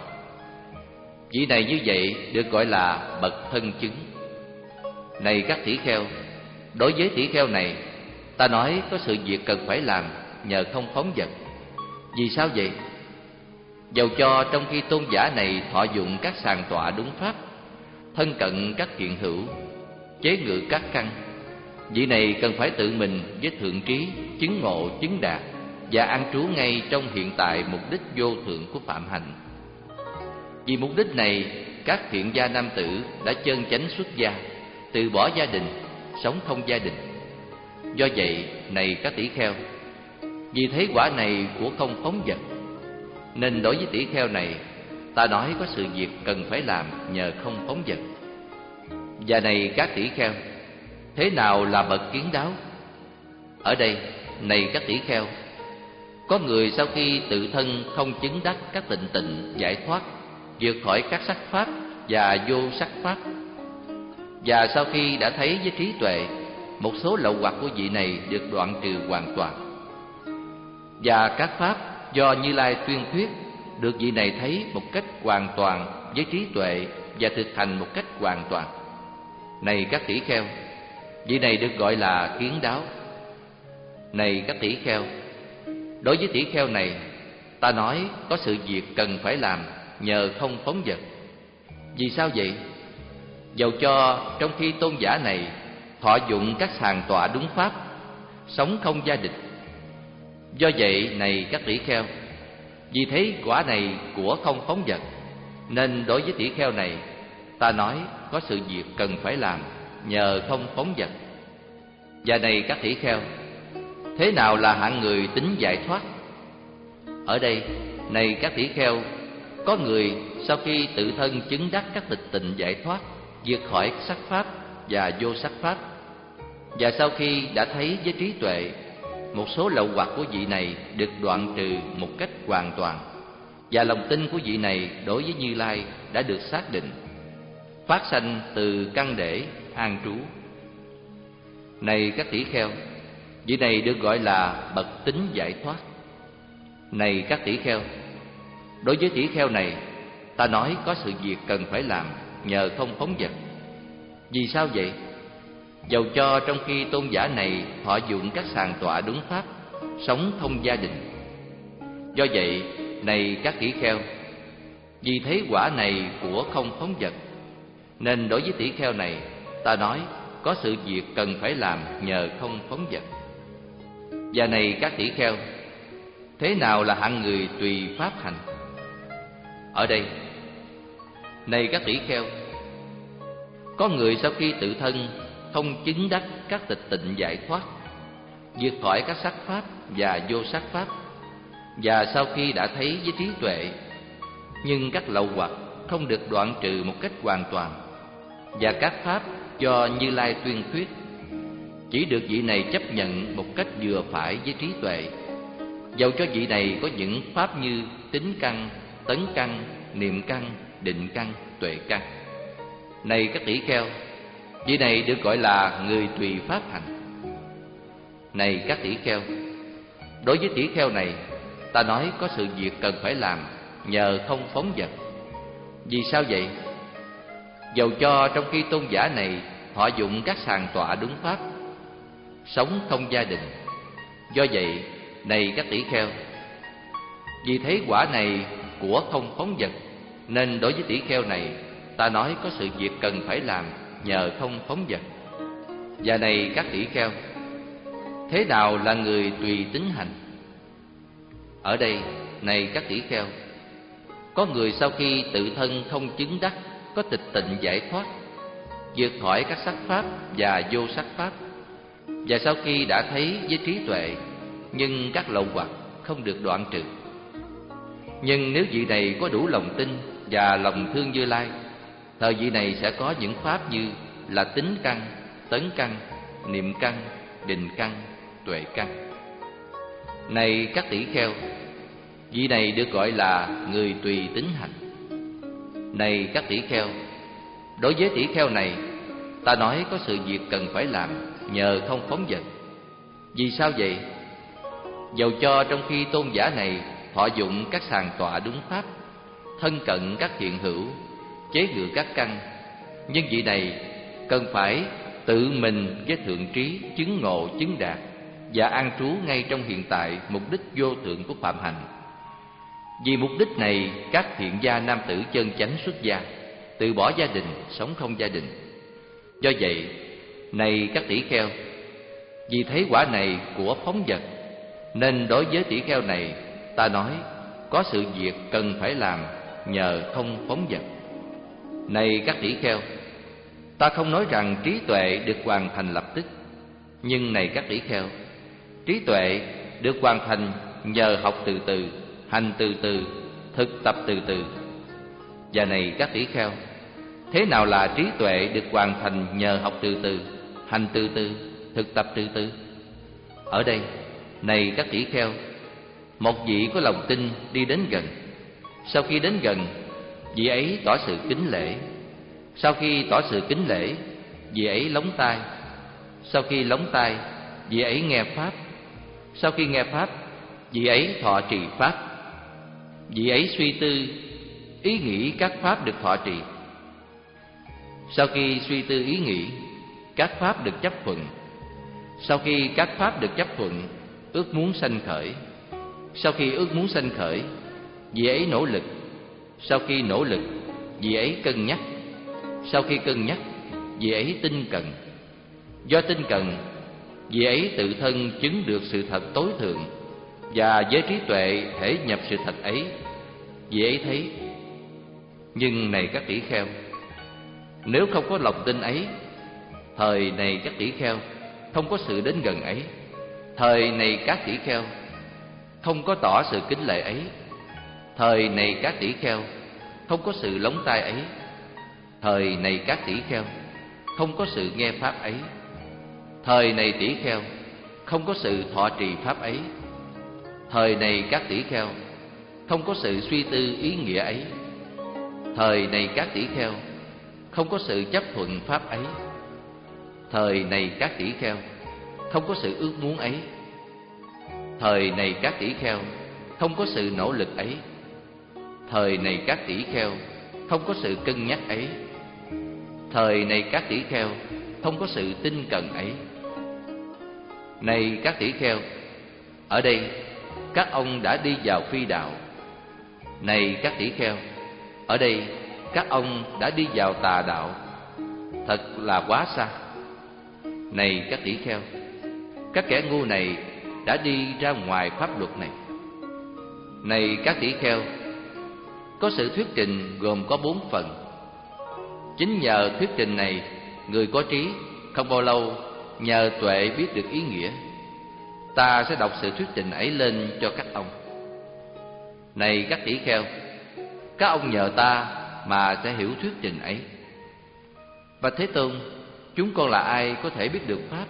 Vị này như vậy được gọi là bậc thân chứng. Này các tỷ kheo, đối với tỷ kheo này, ta nói có sự việc cần phải làm, nhờ không phóng dật. Vì sao vậy? Dầu cho trong khi tôn giả này thọ dụng các sàng tọa đúng pháp, thân cận các thiện hữu, chế ngự các căn, vị này cần phải tự mình với thượng trí chứng ngộ chứng đạt và an trú ngay trong hiện tại mục đích vô thượng của phạm hạnh. Vì mục đích này, các thiện gia nam tử đã chân chánh xuất gia, từ bỏ gia đình, sống không gia đình. Do vậy, này các tỷ kheo, vì thấy quả này của không phóng dật, nên đối với tỷ kheo này, ta nói có sự việc cần phải làm nhờ không phóng dật. Và này các tỷ kheo, thế nào là bậc kiến đáo? Ở đây, này các tỷ kheo, có người sau khi tự thân không chứng đắc các tịnh tịnh giải thoát, vượt khỏi các sắc pháp và vô sắc pháp, và sau khi đã thấy với trí tuệ, một số lậu hoặc của vị này được đoạn trừ hoàn toàn, và các pháp do Như Lai tuyên thuyết được vị này thấy một cách hoàn toàn với trí tuệ và thực hành một cách hoàn toàn. Này các tỷ kheo, vị này được gọi là kiến đáo. Này các tỷ kheo, đối với tỷ kheo này, ta nói có sự việc cần phải làm nhờ không phóng dật. Vì sao vậy? Dầu cho trong khi tôn giả này thọ dụng các sàng tọa đúng pháp, sống không gia đình. Do vậy, này các tỷ kheo, vì thấy quả này của không phóng dật, nên đối với tỷ kheo này, ta nói có sự việc cần phải làm nhờ không phóng dật. Và này các tỷ kheo, thế nào là hạng người tính giải thoát? Ở đây, này các tỷ kheo, có người sau khi tự thân chứng đắc các tịch tịnh giải thoát, vượt khỏi sắc pháp và vô sắc pháp, và sau khi đã thấy với trí tuệ, một số lậu hoặc của vị này được đoạn trừ một cách hoàn toàn, và lòng tin của vị này đối với Như Lai đã được xác định, phát sanh từ căn để an trú. Này các tỷ kheo, vị này được gọi là bậc tính giải thoát. Này các tỷ kheo, đối với tỷ kheo này, ta nói có sự việc cần phải làm nhờ không phóng dật. Vì sao vậy? Dầu cho trong khi tôn giả này thọ dụng các sàng tọa đúng pháp, sống thông gia đình. Do vậy, này các tỷ kheo, vì thấy quả này của không phóng dật, nên đối với tỷ kheo này, ta nói có sự việc cần phải làm nhờ không phóng dật. Và này các tỷ kheo, thế nào là hạng người tùy pháp hành? Ở đây, này các tỷ kheo, có người sau khi tự thân không chứng đắc các tịch tịnh giải thoát, vượt khỏi các sắc pháp và vô sắc pháp, và sau khi đã thấy với trí tuệ, nhưng các lậu hoặc không được đoạn trừ một cách hoàn toàn, và các pháp do Như Lai tuyên thuyết chỉ được vị này chấp nhận một cách vừa phải với trí tuệ, dầu cho vị này có những pháp như tính căn, tấn căn, niệm căn, định căn, tuệ căn. Này các tỷ kheo, vị này được gọi là người tùy pháp hành. Này các tỷ kheo, đối với tỷ kheo này, ta nói có sự việc cần phải làm nhờ không phóng dật. Vì sao vậy? Dầu cho trong khi tôn giả này thọ dụng các sàng tọa đúng pháp, sống không gia đình. Do vậy, này các tỷ kheo, vì thấy quả này của không phóng dật, nên đối với tỷ kheo này, ta nói có sự việc cần phải làm nhờ không phóng dật. Và này các tỷ kheo, thế nào là người tùy tính hành? Ở đây, này các tỷ kheo, có người sau khi tự thân không chứng đắc có tịch tịnh giải thoát, vượt khỏi các sắc pháp và vô sắc pháp, và sau khi đã thấy với trí tuệ, nhưng các lậu hoặc không được đoạn trừ. Nhưng nếu vị này có đủ lòng tin và lòng thương Như Lai, thời vị này sẽ có những pháp như là tính căn, tấn căn, niệm căn, định căn, tuệ căn. Này các tỷ kheo, vị này được gọi là người tùy tính hành. Này các tỷ kheo, đối với tỷ kheo này, ta nói có sự việc cần phải làm nhờ không phóng dật. Vì sao vậy? Dầu cho trong khi tôn giả này thọ dụng các sàng tọa đúng pháp, thân cận các hiện hữu, chế ngự các căn, nhưng vị này cần phải tự mình với thượng trí chứng ngộ chứng đạt và an trú ngay trong hiện tại mục đích vô thượng của phạm hành. Vì mục đích này, các thiện gia nam tử chân chánh xuất gia, từ bỏ gia đình, sống không gia đình. Do vậy, này các tỷ kheo, vì thấy quả này của phóng dật, nên đối với tỷ kheo này, ta nói có sự việc cần phải làm nhờ không phóng dật. Này các tỷ kheo, ta không nói rằng trí tuệ được hoàn thành lập tức, Nhưng này các tỷ kheo, trí tuệ được hoàn thành nhờ học từ từ, hành từ từ, thực tập từ từ. Và này các tỷ kheo, thế nào là trí tuệ được hoàn thành nhờ học từ từ, hành từ từ, thực tập từ từ? Ở đây, này các tỷ kheo, một vị có lòng tin đi đến gần. Sau khi đến gần, vị ấy tỏ sự kính lễ. Sau khi tỏ sự kính lễ, vị ấy lóng tai. Sau khi lóng tai, vị ấy nghe pháp. Sau khi nghe pháp, vị ấy thọ trì pháp. Vị ấy suy tư, ý nghĩ các pháp được thọ trì. Sau khi suy tư ý nghĩ, các pháp được chấp thuận. Sau khi các pháp được chấp thuận, ước muốn sanh khởi. Sau khi ước muốn sanh khởi, vị ấy nỗ lực. Sau khi nỗ lực, vị ấy cân nhắc. Sau khi cân nhắc, vị ấy tinh cần. Do tinh cần, vị ấy tự thân chứng được sự thật tối thượng, và với trí tuệ thể nhập sự thật ấy, vị ấy thấy. Nhưng này các tỷ kheo, nếu không có lòng tin ấy, thời này các tỷ kheo không có sự đến gần ấy, thời này các tỷ kheo không có tỏ sự kính lệ ấy, thời này các tỷ kheo không có sự lóng tai ấy, thời này các tỷ kheo không có sự nghe pháp ấy, thời này tỷ kheo không có sự thọ trì pháp ấy, thời này các tỷ kheo không có sự suy tư ý nghĩa ấy, thời này các tỷ kheo không có sự chấp thuận pháp ấy, thời này các tỷ kheo không có sự ước muốn ấy, thời này các tỷ kheo không có sự nỗ lực ấy, thời này các tỷ kheo không có sự cân nhắc ấy, thời này các tỷ kheo không có sự tinh cần ấy. Này các tỷ kheo, ở đây các ông đã đi vào phi đạo. Này các tỷ kheo, ở đây các ông đã đi vào tà đạo. Thật là quá xa. Này các tỷ kheo, các kẻ ngu này đã đi ra ngoài pháp luật này. Này các tỷ kheo, có sự thuyết trình gồm có bốn phần. Chính nhờ thuyết trình này, người có trí không bao lâu nhờ tuệ biết được ý nghĩa. Ta sẽ đọc sự thuyết trình ấy lên cho các ông. Này các tỷ kheo, các ông nhờ ta mà sẽ hiểu thuyết trình ấy. Và Thế Tôn, chúng con là ai có thể biết được pháp?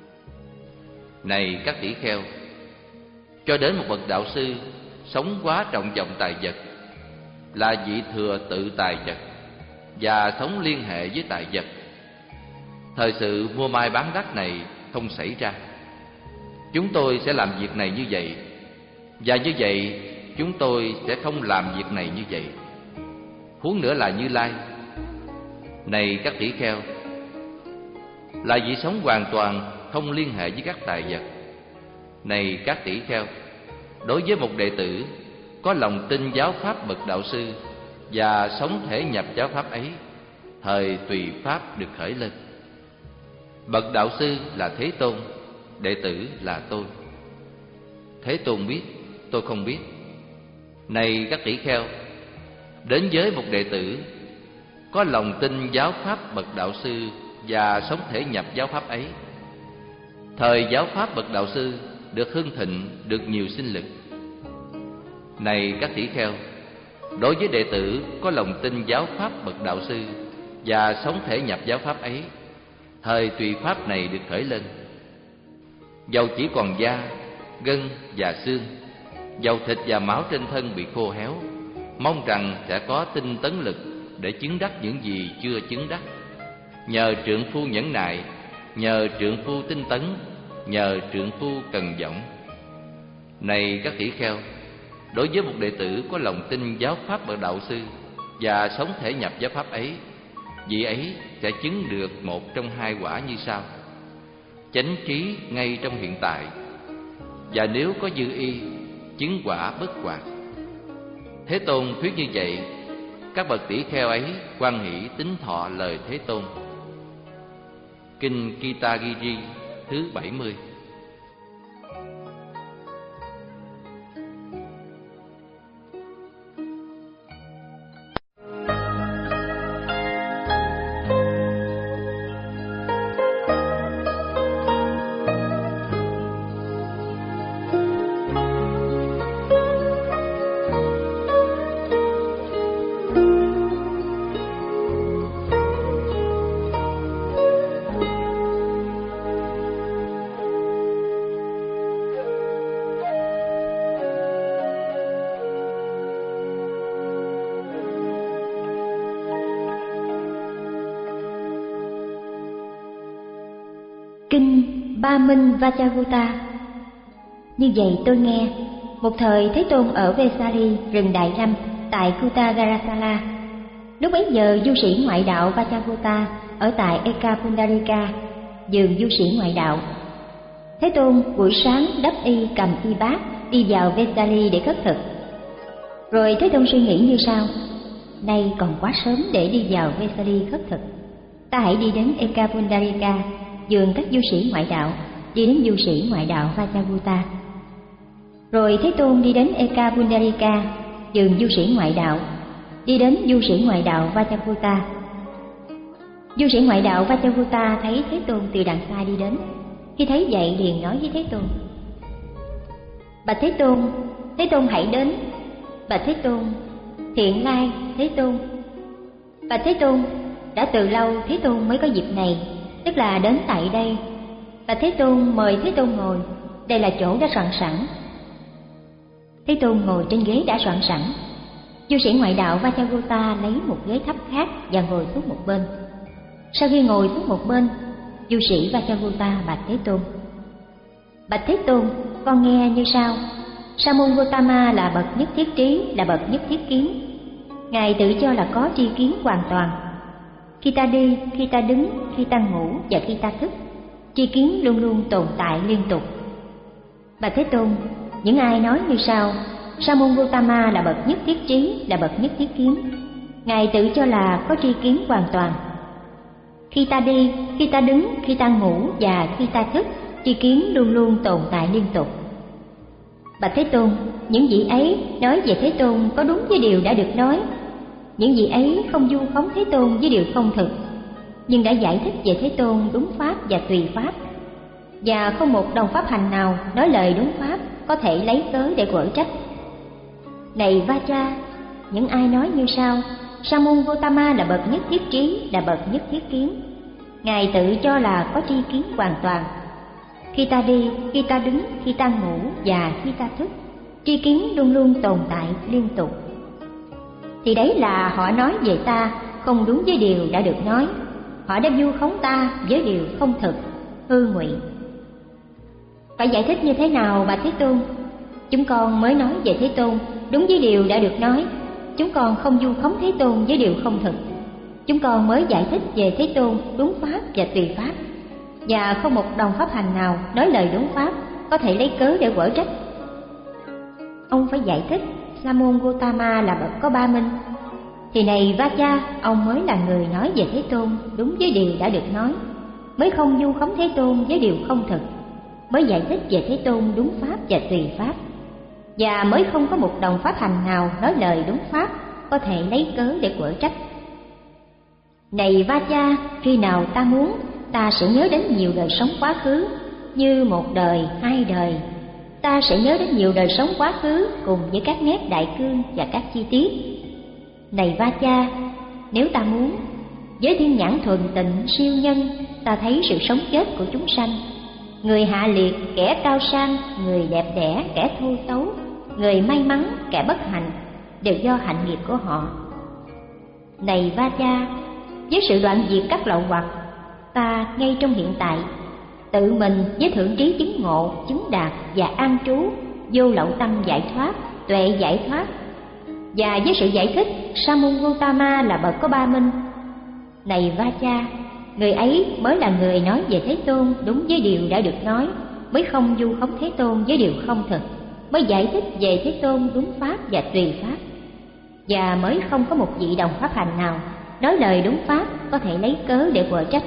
Này các tỷ kheo, cho đến một bậc đạo sư sống quá trọng vọng tài vật, là vị thừa tự tài vật và sống liên hệ với tài vật, thời sự mua mai bán đắt này không xảy ra. Chúng tôi sẽ làm việc này như vậy, và như vậy chúng tôi sẽ không làm việc này như vậy. Huống nữa là Như Lai. Này các tỷ kheo, là vị sống hoàn toàn không liên hệ với các tài vật. Này các tỷ kheo, đối với một đệ tử có lòng tin giáo pháp bậc đạo sư và sống thể nhập giáo pháp ấy, thời tùy pháp được khởi lên. Bậc đạo sư là Thế Tôn, đệ tử là tôi. Thế Tôn biết, tôi không biết. Này các tỷ kheo, đến với một đệ tử có lòng tin giáo pháp bậc đạo sư và sống thể nhập giáo pháp ấy, thời giáo pháp bậc đạo sư được hưng thịnh, được nhiều sinh lực. Này các tỷ kheo, đối với đệ tử có lòng tin giáo pháp bậc đạo sư và sống thể nhập giáo pháp ấy, thời tùy pháp này được khởi lên. Dầu chỉ còn da, gân và xương, dầu thịt và máu trên thân bị khô héo, mong rằng sẽ có tinh tấn lực để chứng đắc những gì chưa chứng đắc. Nhờ trượng phu nhẫn nại, nhờ trượng phu tinh tấn, nhờ trượng phu cần dõng. Này các tỷ kheo, đối với một đệ tử có lòng tin giáo pháp bậc đạo sư và sống thể nhập giáo pháp ấy, vị ấy sẽ chứng được một trong hai quả như sau: chánh trí ngay trong hiện tại, và nếu có dư y, chứng quả bất hoạt. Thế Tôn thuyết như vậy, các bậc tỷ kheo ấy hoan hỷ tín thọ lời Thế Tôn. Kinh Kitagiri thứ bảy mươi. Kinh Ba Minh Vajrayutta. Như vậy tôi nghe, một thời Thế Tôn ở Vesali, rừng Đại Lâm, tại Kutagarasala. Lúc bấy giờ du sĩ ngoại đạo Vajrayutta ở tại Ekapundarika, vườn du sĩ ngoại đạo. Thế Tôn buổi sáng đắp y cầm y bát đi vào Vesali để khất thực. Rồi Thế Tôn suy nghĩ như sau: nay còn quá sớm để đi vào Vesali khất thực, ta hãy đi đến Ekapundarika, vườn các du sĩ ngoại đạo, đi đến du sĩ ngoại đạo Vajrayutta. Rồi Thế Tôn đi đến Ekapundarika, vườn du sĩ ngoại đạo, đi đến du sĩ ngoại đạo Vajrayutta. Du sĩ ngoại đạo Vajrayutta thấy Thế Tôn từ đằng xa đi đến. Khi thấy vậy liền nói với Thế Tôn: bạch Thế Tôn, Thế Tôn hãy đến. Bạch Thế Tôn, thiện lai Thế Tôn. Bạch Thế Tôn, đã từ lâu Thế Tôn mới có dịp này, tức là đến tại đây. Bạch Thế Tôn, mời Thế Tôn ngồi, đây là chỗ đã soạn sẵn. Thế Tôn ngồi trên ghế đã soạn sẵn. Du sĩ ngoại đạo Vajrayutta lấy một ghế thấp khác và ngồi xuống một bên. Sau khi ngồi xuống một bên, du sĩ Vajrayutta bạch Thế Tôn: bạch Thế Tôn, con nghe như sau. Sa môn Gotama là bậc nhất thiết trí, là bậc nhất thiết kiến. Ngài tự cho là có tri kiến hoàn toàn. Khi ta đi, khi ta đứng, khi ta ngủ và khi ta thức, tri kiến luôn luôn tồn tại liên tục. Bạch Thế Tôn, những ai nói như sau: Sa môn Gotama là bậc nhất thiết trí, là bậc nhất thiết kiến. Ngài tự cho là có tri kiến hoàn toàn. Khi ta đi, khi ta đứng, khi ta ngủ và khi ta thức, tri kiến luôn luôn tồn tại liên tục. Bạch Thế Tôn, những vị ấy nói về Thế Tôn có đúng với điều đã được nói. Những vị ấy không vu khống Thế Tôn với điều không thực, nhưng đã giải thích về Thế Tôn đúng pháp và tùy pháp. Và không một đồng pháp hành nào nói lời đúng pháp có thể lấy cớ để quở trách. Này Vacha, những ai nói như sau: Sa môn Gotama là bậc nhất thiết trí, là bậc nhất thiết kiến. Ngài tự cho là có tri kiến hoàn toàn. Khi ta đi, khi ta đứng, khi ta ngủ và khi ta thức, tri kiến luôn luôn tồn tại liên tục. Thì đấy là họ nói về ta không đúng với điều đã được nói. Họ đã vu khống ta với điều không thực, hư ngụy. Phải giải thích như thế nào bạch Thế Tôn? Chúng con mới nói về Thế Tôn đúng với điều đã được nói. Chúng con không vu khống Thế Tôn với điều không thực. Chúng con mới giải thích về Thế Tôn đúng pháp và tùy pháp. Và không một đồng pháp hành nào nói lời đúng pháp có thể lấy cớ để quở trách. Ông phải giải thích Sa môn Gotama là bậc có ba minh. Thì này Vacha, ông mới là người nói về Thế Tôn đúng với điều đã được nói, mới không vu khống Thế Tôn với điều không thực, mới giải thích về Thế Tôn đúng pháp và tùy pháp. Và mới không có một đồng pháp hành nào nói lời đúng pháp có thể lấy cớ để quở trách. Này Vacha, khi nào ta muốn, ta sẽ nhớ đến nhiều đời sống quá khứ, như một đời, hai đời. Ta sẽ nhớ đến nhiều đời sống quá khứ cùng với các nét đại cương và các chi tiết. Này Vacha, nếu ta muốn, với thiên nhãn thuần tịnh siêu nhân, ta thấy sự sống chết của chúng sanh. Người hạ liệt, kẻ cao sang, người đẹp đẽ, kẻ thô xấu, người may mắn, kẻ bất hạnh, đều do hạnh nghiệp của họ. Này Vacha, với sự đoạn diệt các lậu hoặc, ta ngay trong hiện tại, tự mình với thượng trí chứng ngộ, chứng đạt và an trú, vô lậu tâm giải thoát, tuệ giải thoát. Và với sự giải thích Sa môn Gotama là bậc có ba minh. Này Vacha, người ấy mới là người nói về Thế Tôn đúng với điều đã được nói, mới không vu khống Thế Tôn với điều không thực, mới giải thích về Thế Tôn đúng pháp và tùy pháp. Và mới không có một vị đồng pháp hành nào nói lời đúng pháp có thể lấy cớ để quở trách.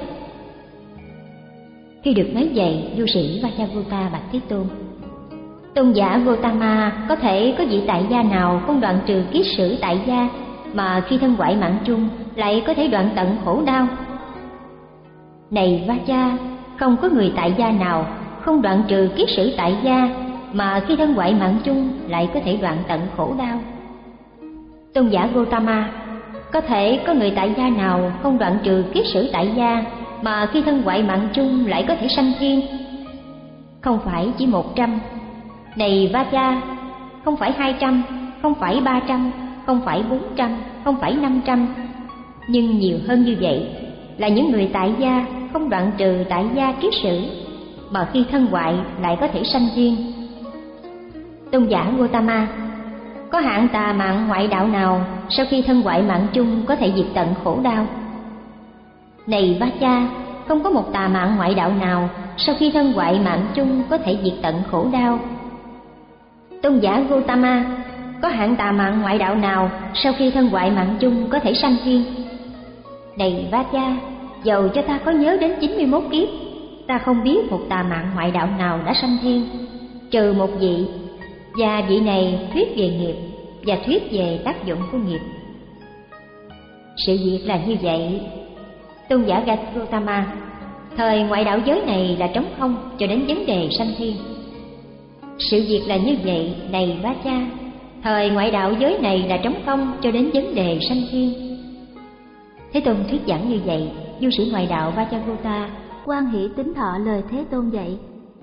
Khi được nói vậy, du sĩ Vajrayutta bạch Thế Tôn: Tôn giả Gotama, có thể có vị tại gia nào không đoạn trừ kiết sử tại gia, mà khi thân hoại mạng chung lại có thể đoạn tận khổ đau? Này Vacha, không có người tại gia nào không đoạn trừ kiết sử tại gia, mà khi thân hoại mạng chung lại có thể đoạn tận khổ đau. Tôn giả Gotama, có thể có người tại gia nào không đoạn trừ kiết sử tại gia, mà khi thân hoại mạng chung lại có thể sanh thiên? Không phải chỉ một trăm. Này Vacha, không phải hai trăm, không phải ba trăm, không phải bốn trăm, không phải năm trăm, nhưng nhiều hơn như vậy là những người tại gia không đoạn trừ tại gia kiết sử, mà khi thân hoại lại có thể sanh thiên. Tôn giả Gautama, có hạng tà mạng ngoại đạo nào sau khi thân hoại mạng chung có thể diệt tận khổ đau? Này Vacha, không có một tà mạng ngoại đạo nào sau khi thân hoại mạng chung có thể diệt tận khổ đau. Tôn giả Gautama, có hạng tà mạng ngoại đạo nào sau khi thân hoại mạng chung có thể sanh thiên? Này Vacha, dầu cho ta có nhớ đến chín mươi mốt kiếp, ta không biết một tà mạng ngoại đạo nào đã sanh thiên, trừ một vị, và vị này thuyết về nghiệp và thuyết về tác dụng của nghiệp. Sự việc là như vậy. Tôn giả Gautama, thời ngoại đạo giới này là trống không cho đến vấn đề sanh thiên. Sự việc là như vậy, này Vacha, thời ngoại đạo giới này là trống không cho đến vấn đề sanh thiên. Thế Tôn thuyết giảng như vậy, du sĩ ngoại đạo Vajragota hoan hỷ tín thọ lời Thế Tôn dạy.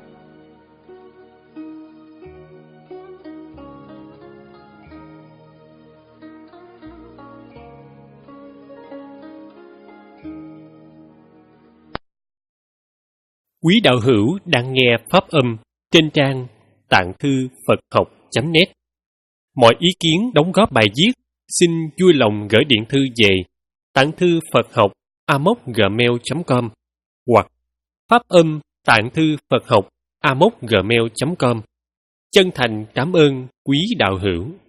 Quý đạo hữu đang nghe pháp âm trên trang tạng thư Phật học chấm net. Mọi ý kiến đóng góp bài viết xin vui lòng gửi điện thư về tạng thư Phật học a m o c gmail chấm com hoặc pháp âm tạng thư Phật học a m o c gmail chấm com. Chân thành cảm ơn quý đạo hữu.